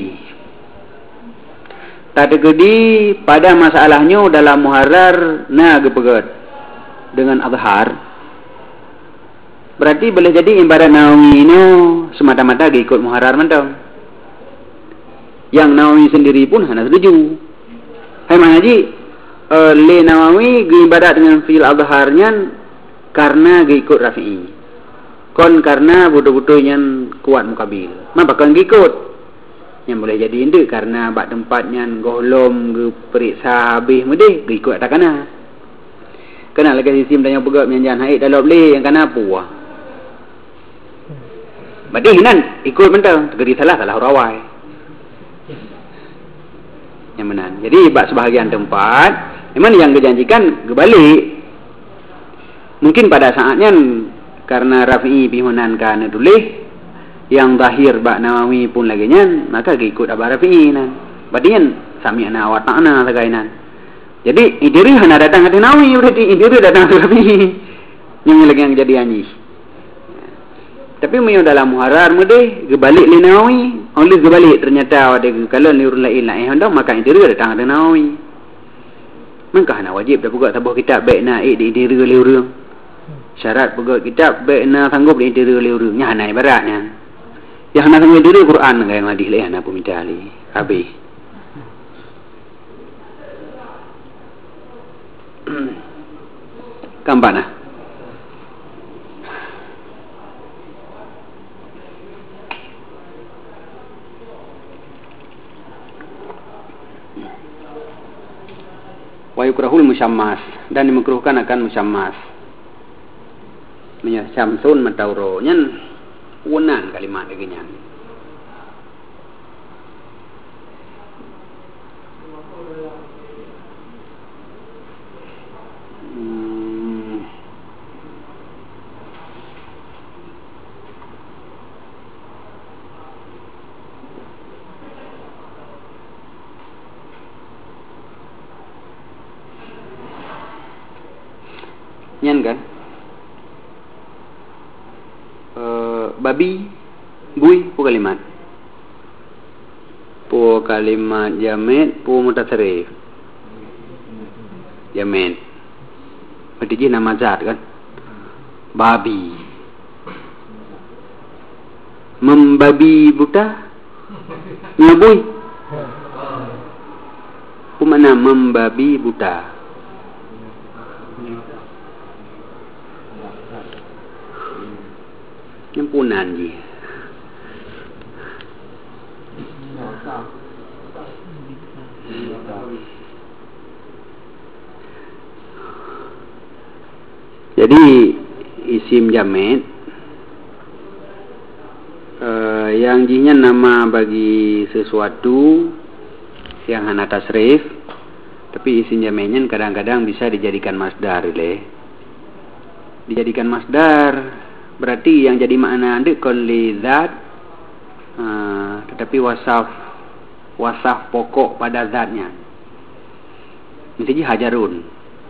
ada gedi pada masalahnya dalam muharrar na gepegat dengan azhar. Berarti boleh jadi ibarat Nawawi ini semata-mata ikut muharrar mentang. Yang Nawawi sendiri pun hanya setuju. Hai Haji, le Nawawi ibadat dengan fi'il azharnya karena ikut Rafi'i. Kon karena betul-betul yang kuat mukabil. Ma bakal ikut. Yang boleh jadi indah karena bak tempatnya golom periksa habis mudih ikut takana. Kena lagi sistem tanya pegak yang jangan haid dalam le yang kana puah. Berarti hinan ikut mentang terjadi salah rawai. Yang benar. Jadi bak sebahagian tempat memang yang dijanjikan kebalik. Mungkin pada saatnya karena Rafi'i pihunankan tulis yang zahir bak Nawawi pun lagi nyan, maka ikut abah Rafi'i nan. Berarti kan sami'na wa ta'na sagainan. Jadi idiri hana datang ke Nawawi berarti idiri datang ke Rafi'i. Yang lagi yang jadi anji. Tapi meyo dalam muharrar mudih gebalik li Nawawi, oleh gebalik ternyata ada kalau liur lain hendak maka idiri datang ke Nawawi. Maka hana wajib dah buka tabuh kitab baikna idiri liur. Syarat buka kitab baikna sanggup idiri liur. Nya hana ibaratnya. Yang nak sampai diri Quran dengan hadis lain apa minta ali. Habis. Kampana. Wa yukrahul musyammas dan dimakruhkan akan musyammas. Syamsun matauro nyen wunan kalimat begini. Nyan kan? Babi, bui, pu kalimat. Pu kalimat jamid, pu mutatsarif. Jamid. Berarti dia nama zat kan? Babi. Membabi buta? Nyabui. Pu mana membabi buta? Nyempunan je. Jadi isim jamid yang jinya nama bagi sesuatu yang hana tasrif Tapi isim jamaknya kadang-kadang bisa dijadikan masdar leh. Dijadikan masdar berarti yang jadi makna ande kulli zat, tetapi wasaf pokok pada zatnya. Misalnya hajarun.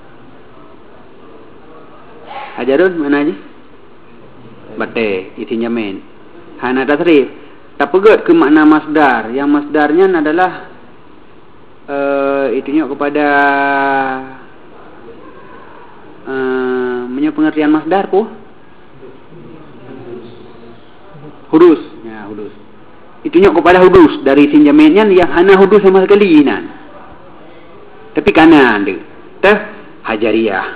Hajarun mana aja? Bate, isim jamak. Hana tasrif. Tak pegat ke makna masdar. Yang masdarnya adalah itunya kepada pengertian masdar ko hudus. Ya, hudus. Itunya kepada hudus dari isim jamaknya yang hana hudus sama sekali nan. Tapi kanan dia. Teh hajariyah.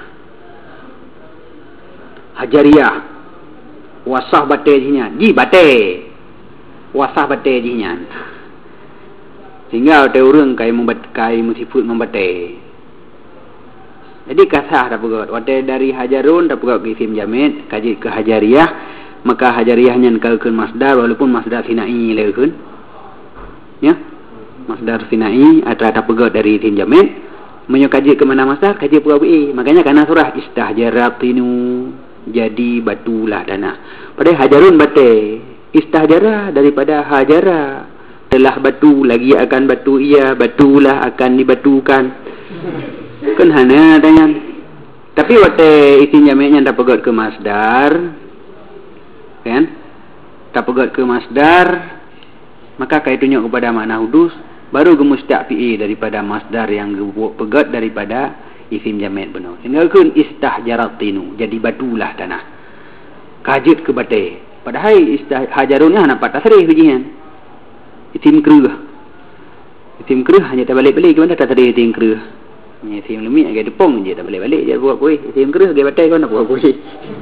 Hajariyah. Wasah bate jinya. Ji bate. Wasah bate jinya. Sehingga ada orang kai musifut membate. Jadi kasah dah pegat. Wate dari hajarun dah pegat ke isim jamak, kaji ke hajariyah, maka hajariyahnya kalkeun masdar walaupun masdar sinai lekeun. Ya. Masdar sinai ada pegat dari isim jamak. Menyo kaji ke mana masdar, kaji pegat be. Makanya kana surah istahjaratinu jadi batulah dana. Pada hajarun bate. Istahjara daripada hajara. Telah batu, lagi akan batu, ia batulah akan dibatukan. Kan hana dengan. Tapi waktu isim jamaknya tak pegat ke masdar, kan? Tak pegat ke masdar, maka kaitunya kepada makna hudus, baru gemustaq fi'i daripada masdar yang pegat daripada isim jamak benar. Sehingga kun istahjaratinu, jadi batulah tanah. Kajit ke bate. Padahal istahjarunnya hana patah serih ujian. Isim keruh. Isim keruh hanya tak balik-balik ke mana tak ada isim keruh. Isim lemik agak depong je tak balik-balik je buat kuih. Isim keruh agak batai kau nak buat kuih.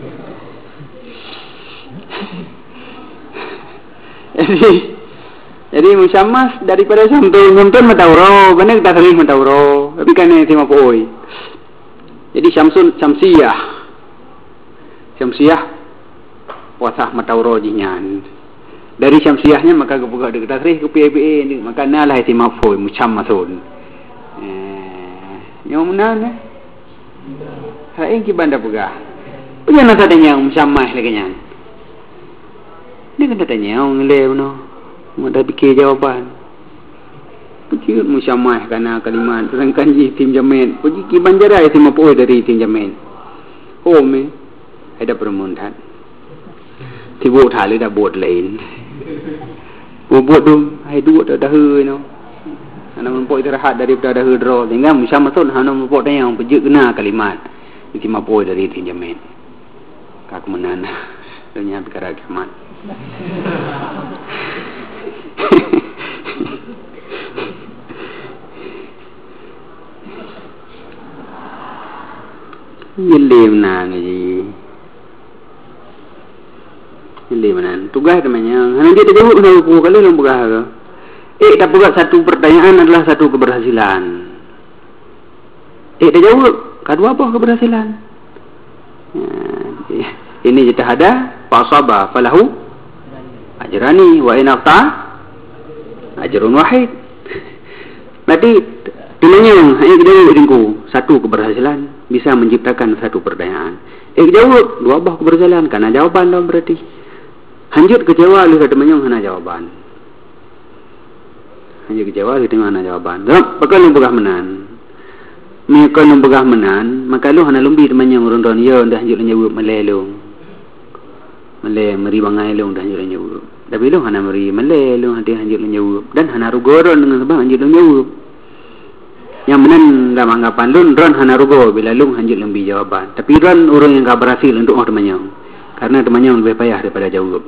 Jadi musammas daripada samtun matauro, benar tak sering matauro. Tapi kan isim apa oi. Jadi syamsiyah. Syamsiyah wasah matauro jinyan. Dari syamsiahnya maka kebuka dekat tasrih ke PBA ni maka nalah isim maf'ul musammasun. Yang mana ni? Haing ki banda pegah. Punya nak tanya yang musammah lagi nya. Ni kan tanya orang le beno. Mudah fikir jawapan. Puji musammah kana kalimat sedangkan isim jamak. Puji ki banjara isim maf'ul dari isim jamak. Oh me ada permundan. Tibu thali dah buat lain. Buat tu, hai dua dah dah no. Ana mempok istirahat daripada dah draw. Sehingga musammasun hana mempok dah yang pejuk kena kalimat. Isim maf'ul dari isim jamak. Kak menan dunia perkara kiamat. Yelim nang ji. Limanan tugas namanya. Hanya dia terjawab dengan aku kali long begah. Tak buat satu pertanyaan adalah satu keberhasilan. Terjawab kedua apa keberhasilan? Ini jika ada fasaba falahu ajrani wa in aqta ajrun wahid. Berarti tujuannya hanya kita ringku satu keberhasilan bisa menciptakan satu pertanyaan. Jawab dua buah keberhasilan karena jawaban dong berarti. Hanjut kecewa lu kata menyong hana jawaban. Hanjut kecewa lu tengah hana jawaban. Dok, bakal lu begah menan. Mereka lu begah menan, maka lu hana lumbi temenyong ron-ron ya dah hanjut nyawab Malay lu. Malay meri bangai lu dah hanjut nyawab. Tapi lu hana meri Malay lu hati hanjut nyawab dan hana rugoron dengan sebab hanjut nyawab. Yang menan dalam anggapan lu ron hana rugo bila lu hanjut lumbi jawaban. Tapi ron orang yang tak berhasil untuk temenyong. Karena temenyong lebih payah daripada jawab.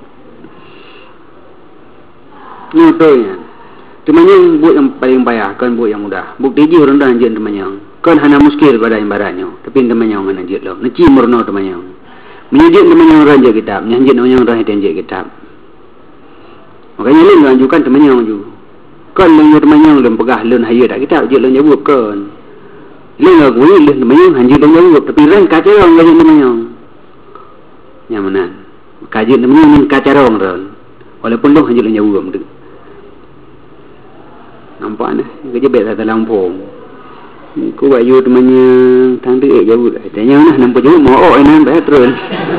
Contohnya, temenyong buat yang paling payah, kan buat yang mudah. Bukti je orang dah anjir temenyong. Kan hana muskil pada ibaratnya. Tapi temenyong hana anjir lah. Neci murno temenyong. Menyajik temenyong orang je kitab. Menyajik temenyong orang yang anjir kitab. Makanya lun lanjutkan temenyong je. Kan lun temenyong lun pegah lun haya tak kitab. Je lun jawab kan. Lun aku ni lun temenyong anjir lun jawab. Tapi lun kacau orang lanjut temenyong. Yang mana? Kajian temenyong kacau orang ron. Walaupun lun anjir lun jawab. Nampak ni? Kerja baik tak lampung. Ku bayu temannya tang tu jauh. Tanya nah nampak jauh mau enan bah terus.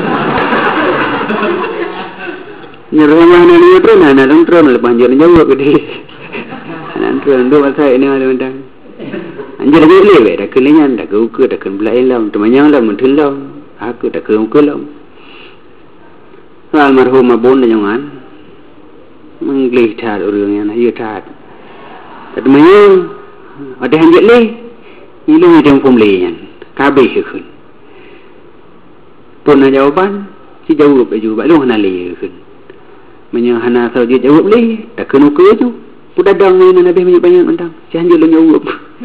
Nyerah mana ni terus nah dalam terus lepas jalan jauh ke dia. Nan terus tu masa ini ada mentang. Anjir dia leh dah kelingan dah ke dah ken belai lam temannya lam mentul lam. Aku dah ke lam. Almarhum abon jangan. Menglih tat orang yang hiu tat. Temannya ada hanjat leh. Ini macam pembelian, kabeh kan. Pun jawapan, si jawab je, baru hana leh kan. Menye hana saja jawab leh, tak kena ke tu. Sudah dang ni nabi banyak mentang, si hanjut lu jawab.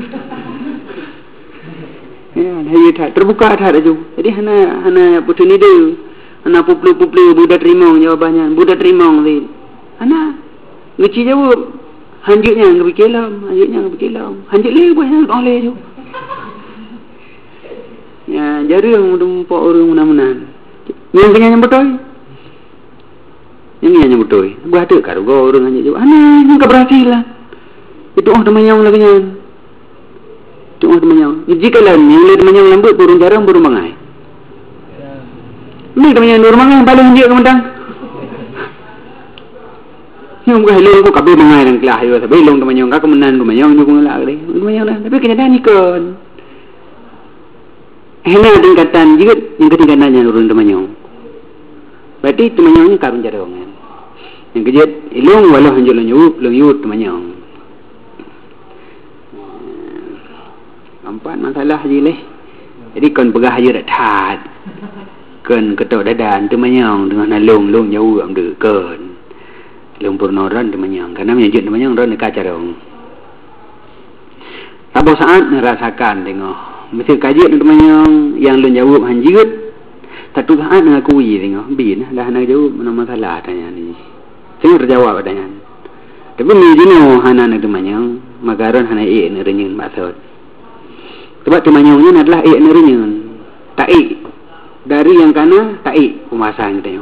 Ya, hari tak terbuka tak tu. Jadi hana putu ni dia, hana puplu budak terima jawabannya, budak terima ni. Hana, ngeci jawab, hanjutnya ngebikilam, hanjut leh buat orang leh tu. Ya, jari yang mudumpak orang munan-munan. Yang kenyanya betul. Yang kenyanya betul. Buat ada kat orang hanya jawab. Ana, yang keberhasilan. Itu temannya lagi nyan. Itu temannya. Jika lah ni oleh temannya lembut burung jarang burung mangai. Ni temannya burung mangai paling dia kemandang. Yang bukan helong aku kabel mangai dan kelah ayo tapi long temannya enggak kemenan temannya nyukung lah kali. Temannya lah tapi kenyataan ni kan. Hena tingkatan juga yang ketingkatannya urun temannya. Berarti temannya ni karun jarang kan. Yang kejut ilung walau hanjul lenyut temannya. Empat masalah je leh. Jadi kon pegah aja dak tat. Kon ketok dadan temannya dengan long jauh amde kon. Long purnoran temannya karena menyejut temannya ron dekat jarang. Sabo saat merasakan tengok mesti kaji temannya yang lu jawab hanjut satu saat nak kui tengok bin dah nak jawab mana masalah tanya ni saya terjawab tanya tapi ni jenuh hana nak temannya magaran hana ni renyun maksud sebab temannya ni adalah ni renyun taik dari yang kana taik pemasan tanya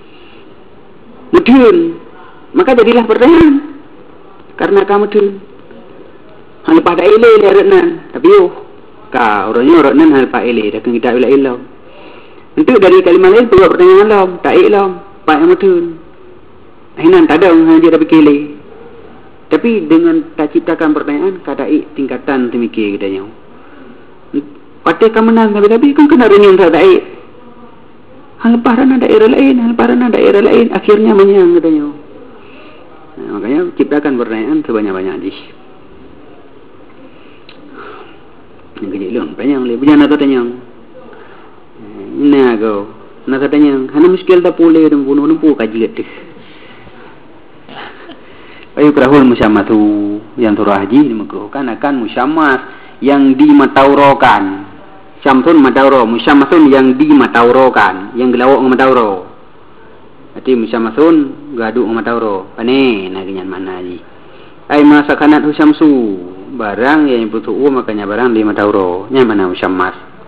mudun maka jadilah pertanyaan karena kamu mudun hanya pada ilai lerenan tapi orangnya orang nan hal paile dah kita bila ilau. Untuk dari kalimat lain buat pertanyaan lam, taik lam, pak yang betul. Hinan tak ada orang hanya dah berkele. Tapi dengan tak ciptakan pertanyaan, kata tingkatan temikir kita nyaw. Pakai kemenang tapi kan kena renyung tak taik. Hal leparan daerah lain, akhirnya menyang kita nyaw. Makanya ciptakan pertanyaan sebanyak-banyak di. Yang kecil long panjang le punya nak tanya nah go nak tanya hana muskil tak boleh dan bunuh kaji kat ayo kerahul musyamatu yang surah haji dimakruhkan akan musyamas yang dimataurokan syamsun matauro musyamasun yang dimataurokan yang gelawak matauro berarti musyamasun gaduh matauro pane nak kenyan mana haji ai masakanat syamsu barang yang butuh makanya barang 5 tauro nya mana musyammas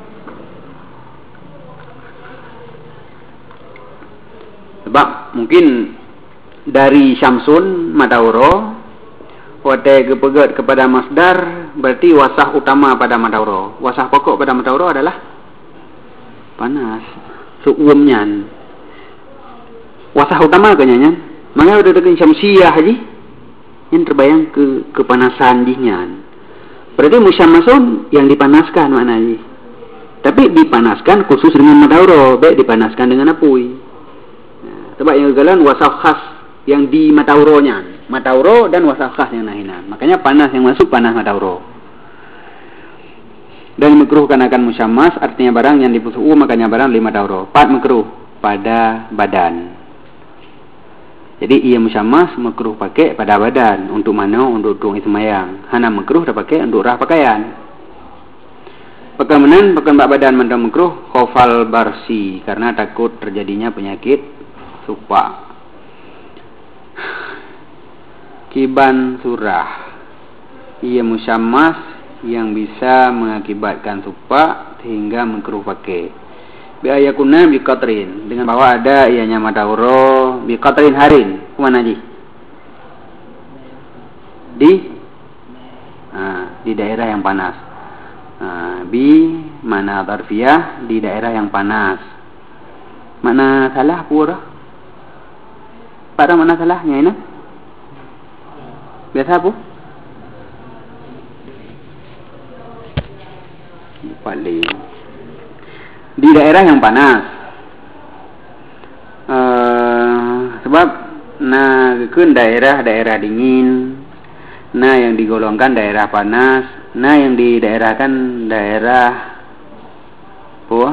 sebab mungkin dari syamsun matauro wate kepegat kepada masdar berarti wasah utama pada matauro wasah pokok pada matauro adalah panas suumnya wasah utama kenyanya maka udah dengan syamsiyah haji yang terbayang kepanasan dinya. Berarti musyammasun yang dipanaskan maknanya. Tapi dipanaskan khusus dengan matauro, baik dipanaskan dengan apui. Sebab yang galan wasaf khas yang di matauronya, matauro dan wasaf khas yang lainnya. Makanya panas yang masuk panas matauro. Dan makruhkan akan musyammas artinya barang yang dipusuh makanya barang 5 tauro. 4 makruh pada badan. Jadi ia musyammas makruh pakai pada badan untuk mana untuk tuang semayang. Hana makruh dah pakai untuk rah pakaian. Pakai menan pakai badan mandang makruh khofal barsi karena takut terjadinya penyakit supa. Kiban surah. Ia musyammas yang bisa mengakibatkan supa sehingga makruh pakai. Biayakuna biqatrin dengan bahwa ada ianya matauro biqatrin harin kemana ji di daerah yang panas Bi makna zarfiyah di daerah yang panas. Makna salah pura. Pada mana salahnya ini? Biasa apa? Paling di daerah yang panas. Sebab daerah dingin, yang digolongkan daerah panas, yang di daerahkan daerah apa?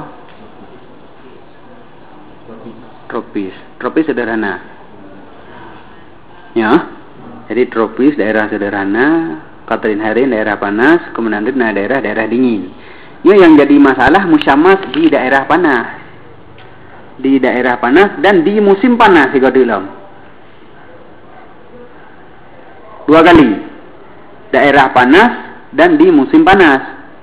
Tropis sederhana. Ya. Jadi tropis daerah sederhana, Qatrin Harin daerah panas, kemudian daerah dingin. Ya, yang jadi masalah musyamas di daerah panas. Di daerah panas dan di musim panas juga dalam. 2 kali. Daerah panas dan di musim panas.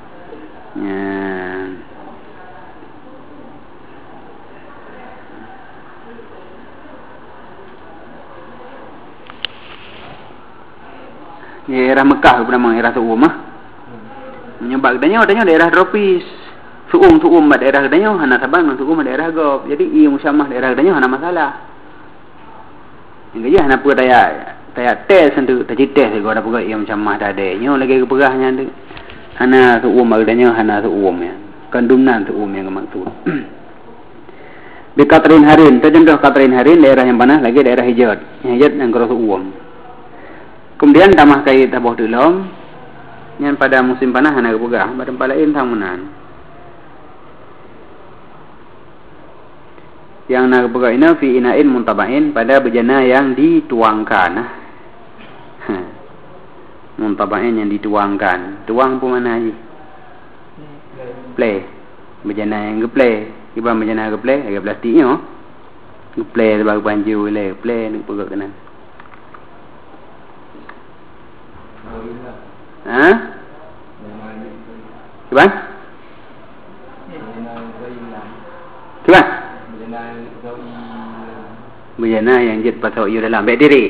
Daerah Mekah bernama daerah Su'um menyebab kedanya daerah tropis. Su'um daerah kedanya hana Sabang, Su'um daerah Gob. Jadi ia musyamah daerah kedanya hana masalah. Yang dia hana pun taya tes sentu taji tes ko ada pun ia musyamah ada nyo lagi kepegahnya tu. Hana Su'um kedanya hana Su'um ya. Kandumnan Su'um yang maksud. Di Qatrin Harin, contoh Qatrin Harin daerah yang panas lagi daerah Hijaz. Hijaz yang karo Su'um. Kemudian tamah kait tabuh dalam yang pada musim panas hana kepegah, pada palain tamunan. Yang nak kepegah ini fi ina'in muntabain pada bejana yang dituangkan. Muntabain yang dituangkan. Tuang pun mana lagi? Play. Bejana yang geplay. Iban bejana geplay, agak plastiknya. Geplay sebagai panju le, play nak pegah kanan. Gimana? Gimana? Bejana yang jid pasal ia dalam baik diri.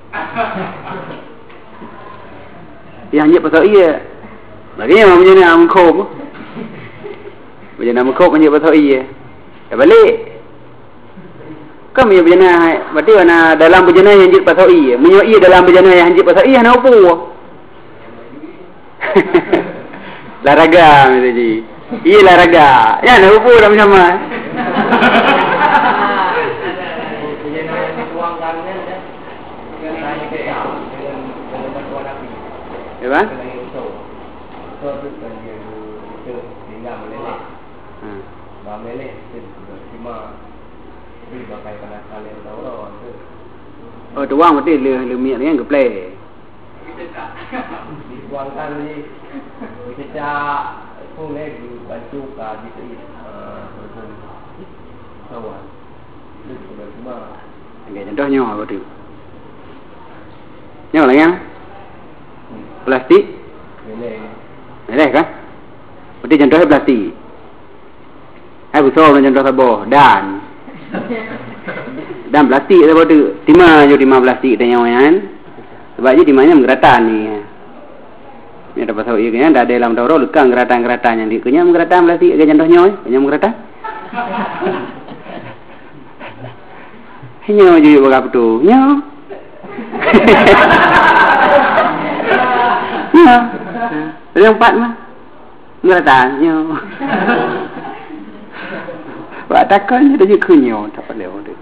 Yang jid pasal ia. Bagaimana bejana mengkop? Bejana mengkop menjid pasal ia. Dah balik. Kami bejana berarti mana dalam bejana yang jid pasal ia. Menyo ia dalam bejana yang jid pasal ia hana apa? Laraga mesti. Iya laraga. Ya nak upu dah sama. Ya bang? Oh, tuang mesti le miak ni ke play. Dituangkan ni kita pun lagi bantu ka di kawan. Itu cuma okay, contohnya apa tu? Nyawa lagi yang plastik. Meleleh kan? Berarti contohnya plastik. Hai besar contoh sabah dan plastik apa tu? Timah plastik dan nyawa kan? Sebab je timahnya menggeratan ni. Ni dapat tahu ia kan dah dalam Taurat lekang geratan-geratan yang dikenya menggeratan plastik ke contohnya kenya menggeratan. Hanya je berapa tu? Nya. Ya. Yang 4 mah. Menggeratan nya. Buat takkan dia je kenyo tak boleh tu.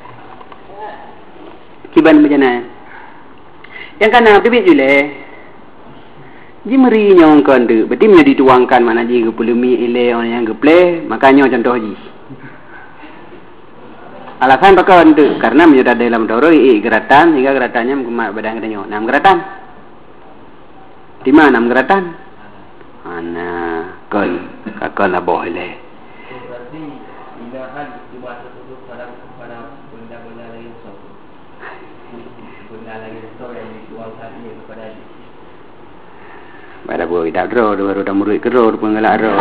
Kiban macam mana? Yang kana bibit jule. Ji meri nyong kan tu. Berarti menjadi dituangkan mana ji ke polemi ile orang yang geplay, makanya contoh ji. Alasan pakai tu karena menjadi dalam Taurat geratan hingga geratannya mengemat badan katanya. 6 geratan. Di mana 6 geratan? Ana kol kakol lah boleh. Berarti inahan cuma tertutup pada benda-benda lain so. Benda lain so yang dituangkan ini kepada pada boleh dah roh baru dah murid ke roh pengelak roh.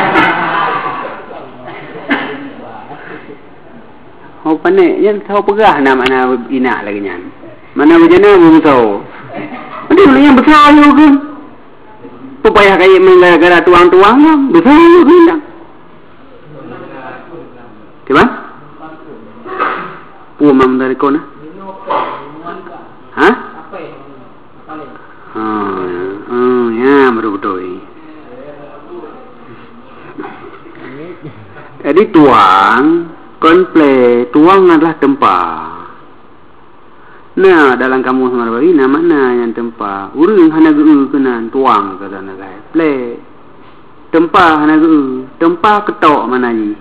Oh panik yang tahu pegah nak mana inak lagi nyan. Mana bejana belum tahu. Ada yang besar tu kan. Pupaya kayak menggara-gara tuang-tuangnya betul bilang. Gimana? Umam dari kona? Hah? Oh, ya betul-betul. Jadi tuang, konple, tuang adalah tempah. Nah, dalam kamus Marawi nama yang tempah. Urang hana geu kenan tuang kata nagai. Ple. Tempah hana geu, tempah ketok mana ji?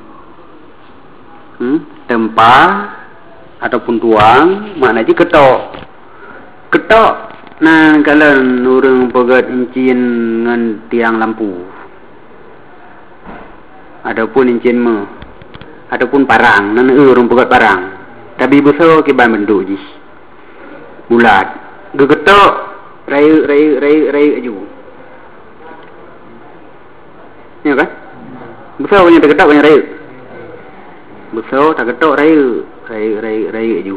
Tempah ataupun tuang mana ji ketok. Ketok. Nah, kalau urang pegat encin ngan tiang lampu. Ataupun encin me. Ataupun parang, nan urang pegat parang. Tapi besar kiban bentuk ji. Bulat, gegetok, rayu aju. Ya kan? Besar punya gegetok punya rayu. Besar tak getok rayu aju.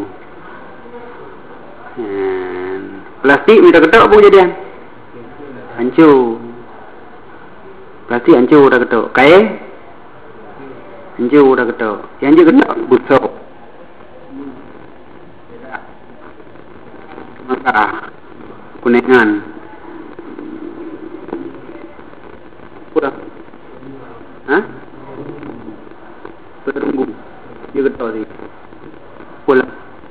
Plastik minta getok pun jadian. Hancur. Plastik hancur dah getok. Kain hancur dah getok. Yang je getok besar. Maka kuningan kurang perunggu dia getah sih pulang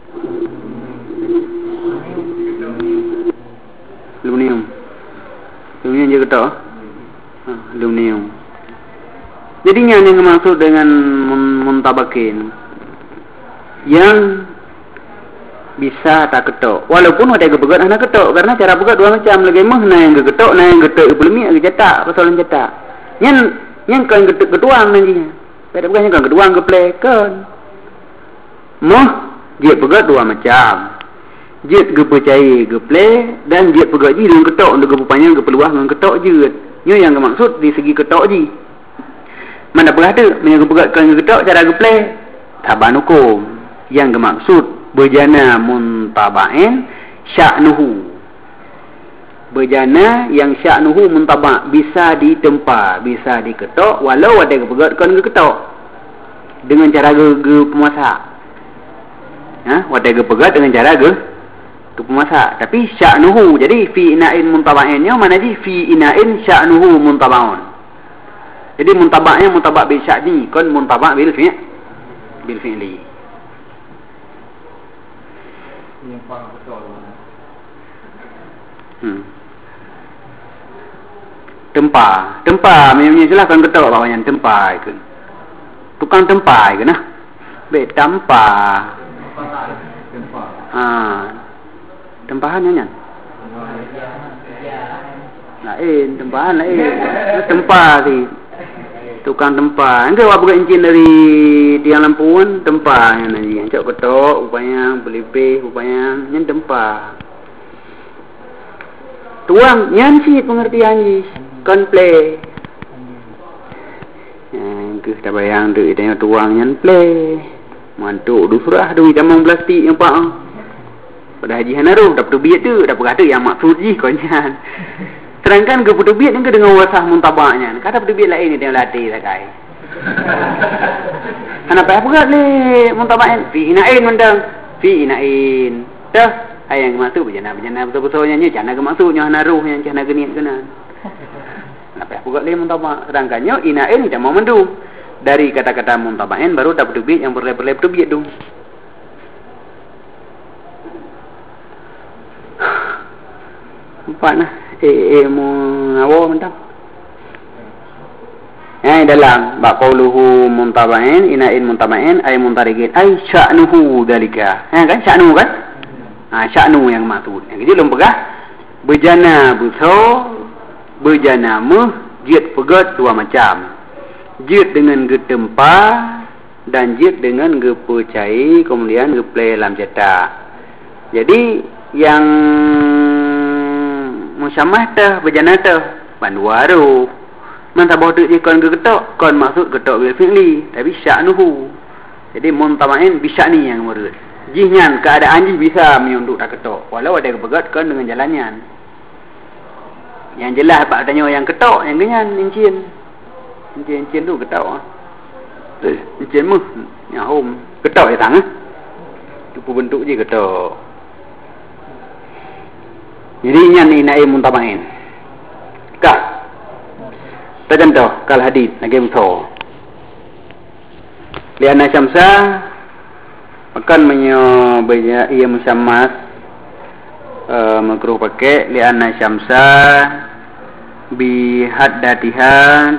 aluminium dia getah aluminium. Jadinya yang maksud dengan muntabakin yang bisa tak ketok. Walaupun ada gebegat anak ketok karena cara begat dua macam lagi mah na yang getok na yang getok belum agi cetak persoalan cetak. Yang kan getok ketuang nantinya. Pada bukannya kan ketuang geplekan. Mah dia begat dua macam. Jit gepercaya geple dan jit begat ji dengan ketok untuk gepepanjang gepeluah dengan ketok jit. Nyo yang maksud di segi ketok ji. Mana berada menyebut kan getok cara geple taban hukum yang maksud berjana muntaba'in sya'nuhu. Berjana yang sya'nuhu muntaba' bisa ditempa, bisa diketok walau ada kepegatkan ketok dengan cara ge pemasak. Ada kepegat dengan cara ge pemasak. Tapi sya'nuhu, jadi fi ina'in muntaba'innya mana ji fi ina'in sya'nuhu muntaba'un. Jadi muntaba'nya muntaba' bil sya'ni, kan muntaba' bil fi'li. Yang paling betul. Tempa memangnya silakan ketok bawahnya tempa itu. Tukang tempa itu nah. Be tampa. Tempahan nyan. Lain tempahan lain. Tempa sih. Tukang tempa. Engkau apa encin dari tiang lampuan tempa yang nanti yang cok ketok upaya belipih upaya yang tempa. Tuang nyan sih pengertian ni konple. Kita bayang tu tengok tuang nyan play. Mantuk du surah du jamang plastik yang pak. Pada haji hanaru dapat duit tu dapat kata yang maksud ji konyan. Terangkan ke pedubit yang ke dengan wasah muntabaknya. Kata pedubit lain ni tengok latih tak kai. Kenapa apa kat ni muntabaknya? Fi ina'in mendang. Fi ina'in. Dah. Ayang masuk berjana betul-betulnya ni. Cana ke maksudnya hanaruh yang cana geniat kena. Kenapa apa kat ni muntabak? Terangkannya ina'in macam mau mendung. Dari kata-kata muntabaknya baru dapat pedubit yang berlai-berlai pedubit tu. Nampak nah. Mu awo mentang. Dalam bab qauluhu muntaba'in ina'in muntaba'in ay muntarigin ay sya'nuhu dalika. Kan sya'nu kan? Sya'nu yang maksud. Yang jadi belum pegah berjana besar, berjana jid pegat dua macam. Jid dengan getempa dan jid dengan gepercayai kemudian geplay dalam cetak. Jadi yang musyamah tah berjana tah banduaru man tak bodoh je kon getok kon maksud getok bil fi'li tapi sya'nuhu. Jadi muntama'in bi sya'ni yang murad jihnya keadaan ji bisa menyunduk tak getok walau ada kebegat kon dengan jalannya. Yang jelas pak tanya yang ketok, yang genyan encin. Encin tu ketok. Encin mah yang home ketok ya tang. Tu bentuk je ketok. Jadi nyan ni naim muntamain. Kah. Tercontoh kal hadis lagi mutho. Liana syamsa makan menyobanya ia musammas makruh pakai liana syamsa bi haddatiha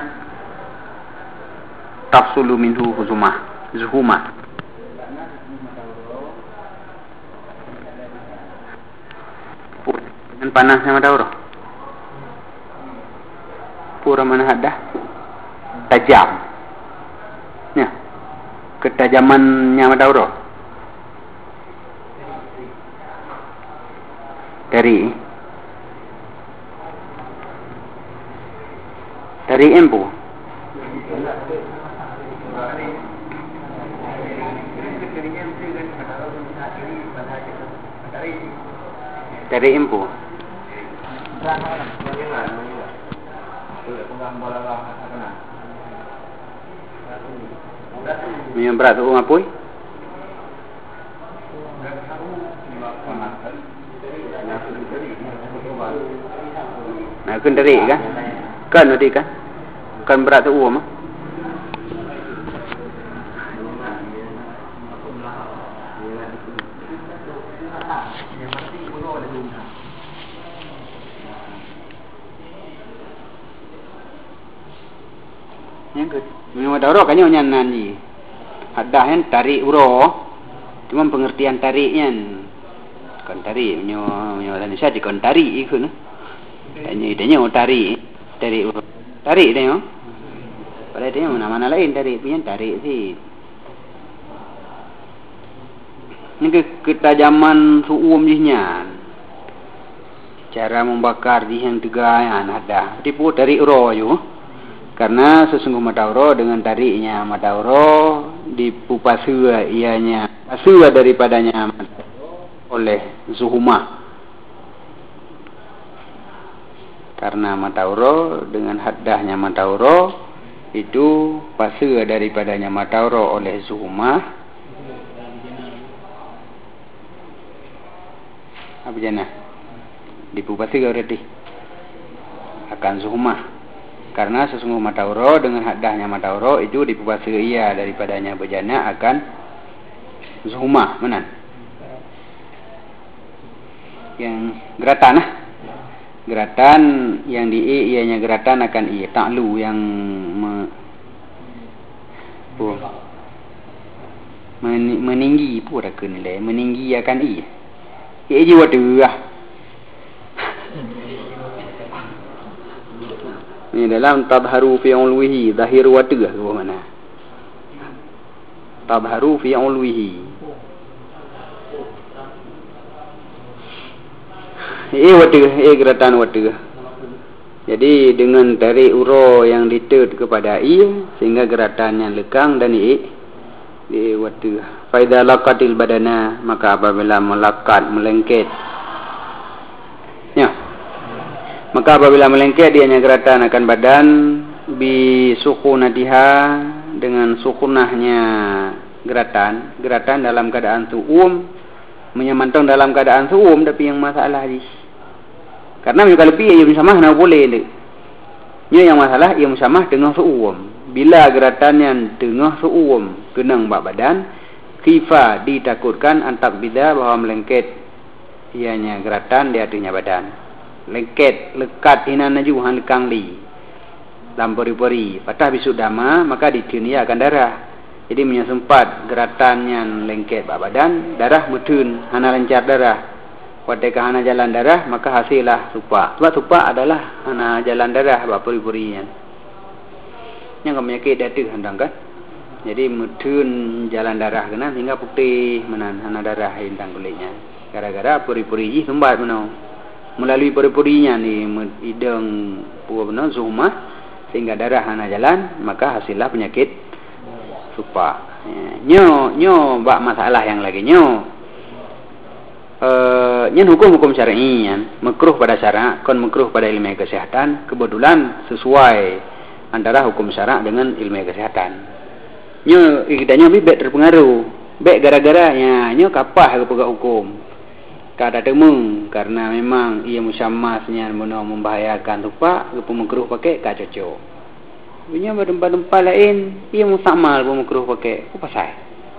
tafsulu minhu zuhumah. Dengan panasnya matahari. Pura mana haddah tajam. Ya. Ketajamannya matahari. Dari empu. Dari empu. Minyak berat tu ngapui? Nah, kan dari kan? Kan tadi kan? Kan berat tu mah. Yang ke, memang ada orang kanya nyan ni. Ada yang tarik uro, cuma pengertian tariknya. Kan tarik, menyo tadi saya dikon tarik itu no. Tanya tarik uro. Tarik dia no. Pada dia mana lain tarik punya tarik sih. Ini ketajaman suum jihnya. Cara membakar jih yang tegayan ada. Tipu tarik uro yo. Karena sesungguhnya matauro dengan tariknya matauro dipupasua ianya pasua daripadanya oleh zuhumah. Karena matauro dengan haddahnya matauro itu pasua daripadanya matauro oleh zuhumah. Apa jana? Dipupasua berarti akan zuhumah. Karena sesungguh matauro dengan haddahnya matauro itu dipupasua ia daripadanya bejana akan zuhumah mana? Yang geratan geratan yang di ianya geratan akan i ta'lu yang meninggi pura kenilai meninggi akan i jiwa dua. Ini dalam tadharu fi ulwihi zahir wa tengah ke mana? Tadharu fi ulwihi. Geratan wa tengah. Jadi dengan tarik uro yang ditud kepada sehingga geratan yang lekang dan di wa tengah. Fa idza laqatil badana maka apabila melekat melengket. Ya. Maka apabila melengket dianya geratan akan badan bi sukunatiha dengan sukunahnya geratan dalam keadaan suum menyamantang dalam keadaan suum tapi yang masalah hadis. Karena kalau lebih ia musamah nak boleh le. Yang masalah ia musamah tengah suum. Bila geratan yang tengah suum kenang bak badan khifa ditakutkan antak bida bahawa melengket ianya geratan di atasnya badan. Lengket lekat inan naju han lekang li dalam pori-pori patah bisu dama maka ditunia akan darah. Jadi menyesempat geratan yang lengket badan darah mutun hana lancar darah. Ketika hana jalan darah maka hasillah supa. Sebab supa adalah hana jalan darah bab pori-porinya. Yang penyakit datu handang kan. Jadi mutun jalan darah kena hingga putih menan hana darah hindang kulitnya. Gara-gara pori-pori sumbat menau. Melalui pori-porinya ni hidung pura benar zuhumah sehingga darah hana jalan maka hasillah penyakit supa. Nyo bak masalah yang lagi nyo nyen hukum syar'i nyen makruh pada syarak, kon makruh pada ilmu kesehatan, kebetulan sesuai antara hukum syarak dengan ilmu kesehatan. Nyo ikidanya bibet terpengaruh. Baik gara-gara nyo kapah ke pegawai hukum. Kada temung karena memang ia musammasnya benar membahayakan tupak, ke makruh pakai ka cocok. Punya tempat-tempat lain ia musamal makruh pakai, apa pasal?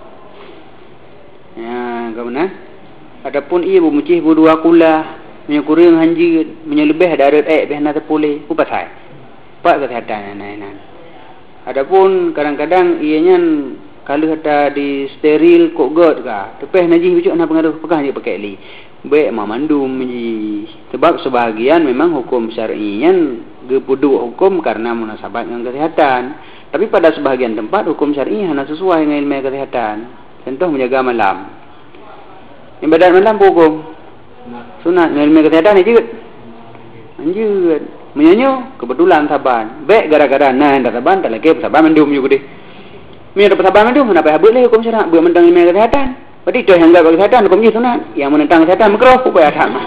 Ya, kemana? Adapun ia bermucih berdua kula, menyakurang hanjir, menyelebih darat behna terpulih, apa pasal? Pak kesehatan anak-anak. Adapun kadang-kadang ianya kalau ada di steril kok god ka, tepeh najis bijuk nak pengaruh pekah dia pakai li. Baik mamandum ji. Sebab sebahagian memang hukum syar'inya gepuduk hukum karena munasabat dengan kesehatan. Tapi pada sebahagian tempat hukum syar'i hanya sesuai dengan ilmu kesehatan. Contoh menjaga malam. Ibadat malam hukum sunat dengan ilmu kesehatan ni juga. Anjir, menyanyo kebetulan saban. Baik gara-gara nah dah saban tak lagi saban mandum juga deh. Mina dapat saban mandum nak payah boleh hukum syar'i buat mentang ilmu kesehatan. Berarti itu yang enggak kesehatan hukum je sunat. Yang menentang kesehatan makruh upaya sama.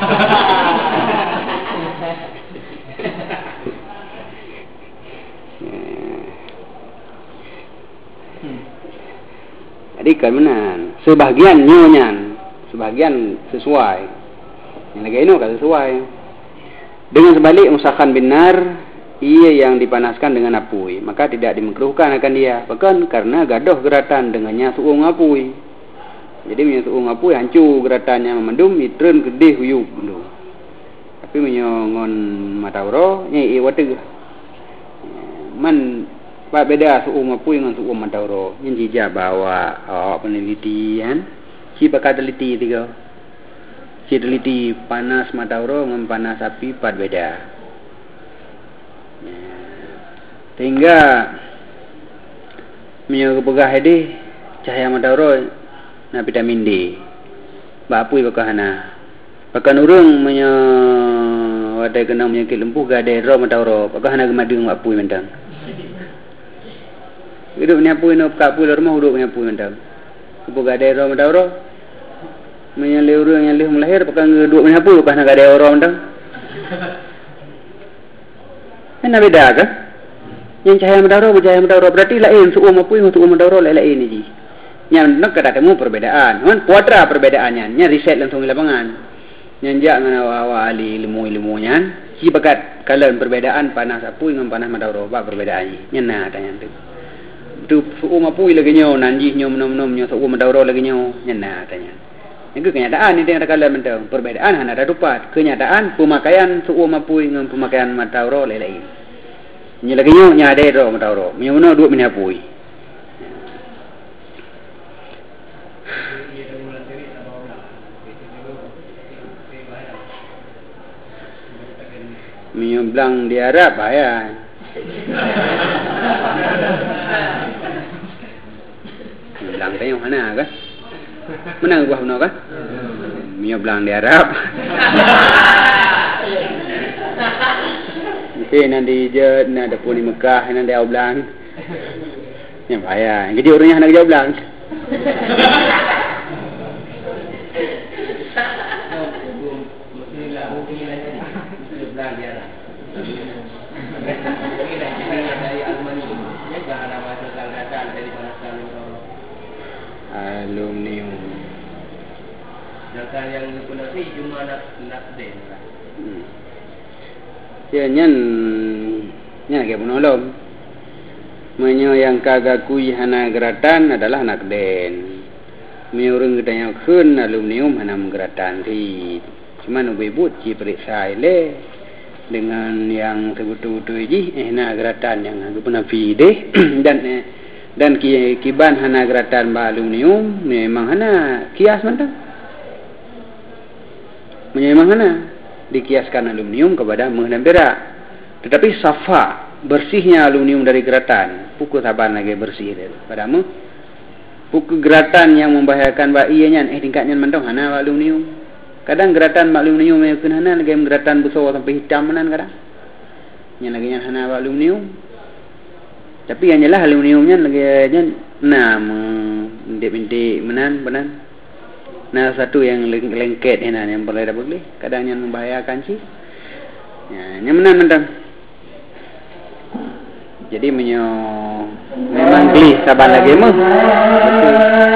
Jadi kemudian sebahagian nyonya, sebahagian sesuai. Yang lagi ini kan sesuai. Dengan sebalik musakhan binar, ia yang dipanaskan dengan api, maka tidak dimakruhkan akan dia. Bahkan karena gadoh geratan dengannya suung api. Jadi punya suung api hancur geratannya memendum, itren gede huyup. Tapi menyongon matawro, nyai wateg. Man Pak beda suung api dengan suung matawro. Yang jija bawa penelitian, si bakal teliti tiga. Si teliti panas matawro dengan panas api pat beda. Sehingga menyebegah ini cahaya matawro na vitamin D. Bapui bakahana. Bahkan urang ada kena penyakit lempuh gade ro matawro. Bakahana gemadung bapui mentang. Hidup nyapui no kapui rumah hidup nyapui mentang. Kupu gade ro matawro. Menyalih urang yang leh melahir pakai dua nyapui bakahana gade ro mentang. Mana beda ke? Yang cahaya matawro berarti lain suum apui dengan suum matawro lain ni ji. Yang nak kata temu perbedaan. Man kuadra perbedaannya. Nya riset langsung di lapangan. Nyanjak dengan awal-awali ilmu-ilmunya. Si bakat kalian perbedaan panas apui dengan panas matawro. Apa perbedaannya? Nya nah tanya tu. Tu suum apui lagi nyo, nanji nyo menom-menom nyo suum matawro lagi nyo. Nya nah tanya. Yang kenyataan ini yang kalian mentang. Perbedaan hanya ada dupat. Kenyataan pemakaian suum apui dengan pemakaian matawro lain. Nya lagi nyo nya ada ro matawro. Nya mana dua min apui. Menyeblang di Arab bahaya. Menyeblang tanya mana kan? Mana gua mana kan? Menyeblang di Arab. Mesti nanti je nak ada pun di Mekah nanti aublang. Yang bahaya. Jadi orangnya nak jauh blang. Aluminium. Sedangkan yang dipenuhi cuma nakden. Nyan ke penolong. Menyo yang kagak kui hana geratan adalah nakden. Menyurung gedanya kun aluminium hana geratan si. Cuman ubebut ci periksa ile dengan yang sebutu-butu ji hana geratan yang guna fide dan kiban hana geratan ba aluminium memang hana kias mantap. Memang hana dikiaskan aluminium kepada emas dan perak. Tetapi safa bersihnya aluminium dari geratan, pukul saban lagi bersih dia. Padamu pukul geratan yang membahayakan ba ianya tingkatnya mantap hana aluminium. Kadang geratan aluminium yang hana lagi geratan besar sampai hitam menan kadang. Yang lagi hana aluminium. Tapi yang jelas aluminiumnya lagi nya bintik-bintik menan. Nah satu yang lengket yang boleh dah boleh. Kadang yang membahayakan sih. Ya, yang menang. Jadi memang geli saban lagi mah. Betul.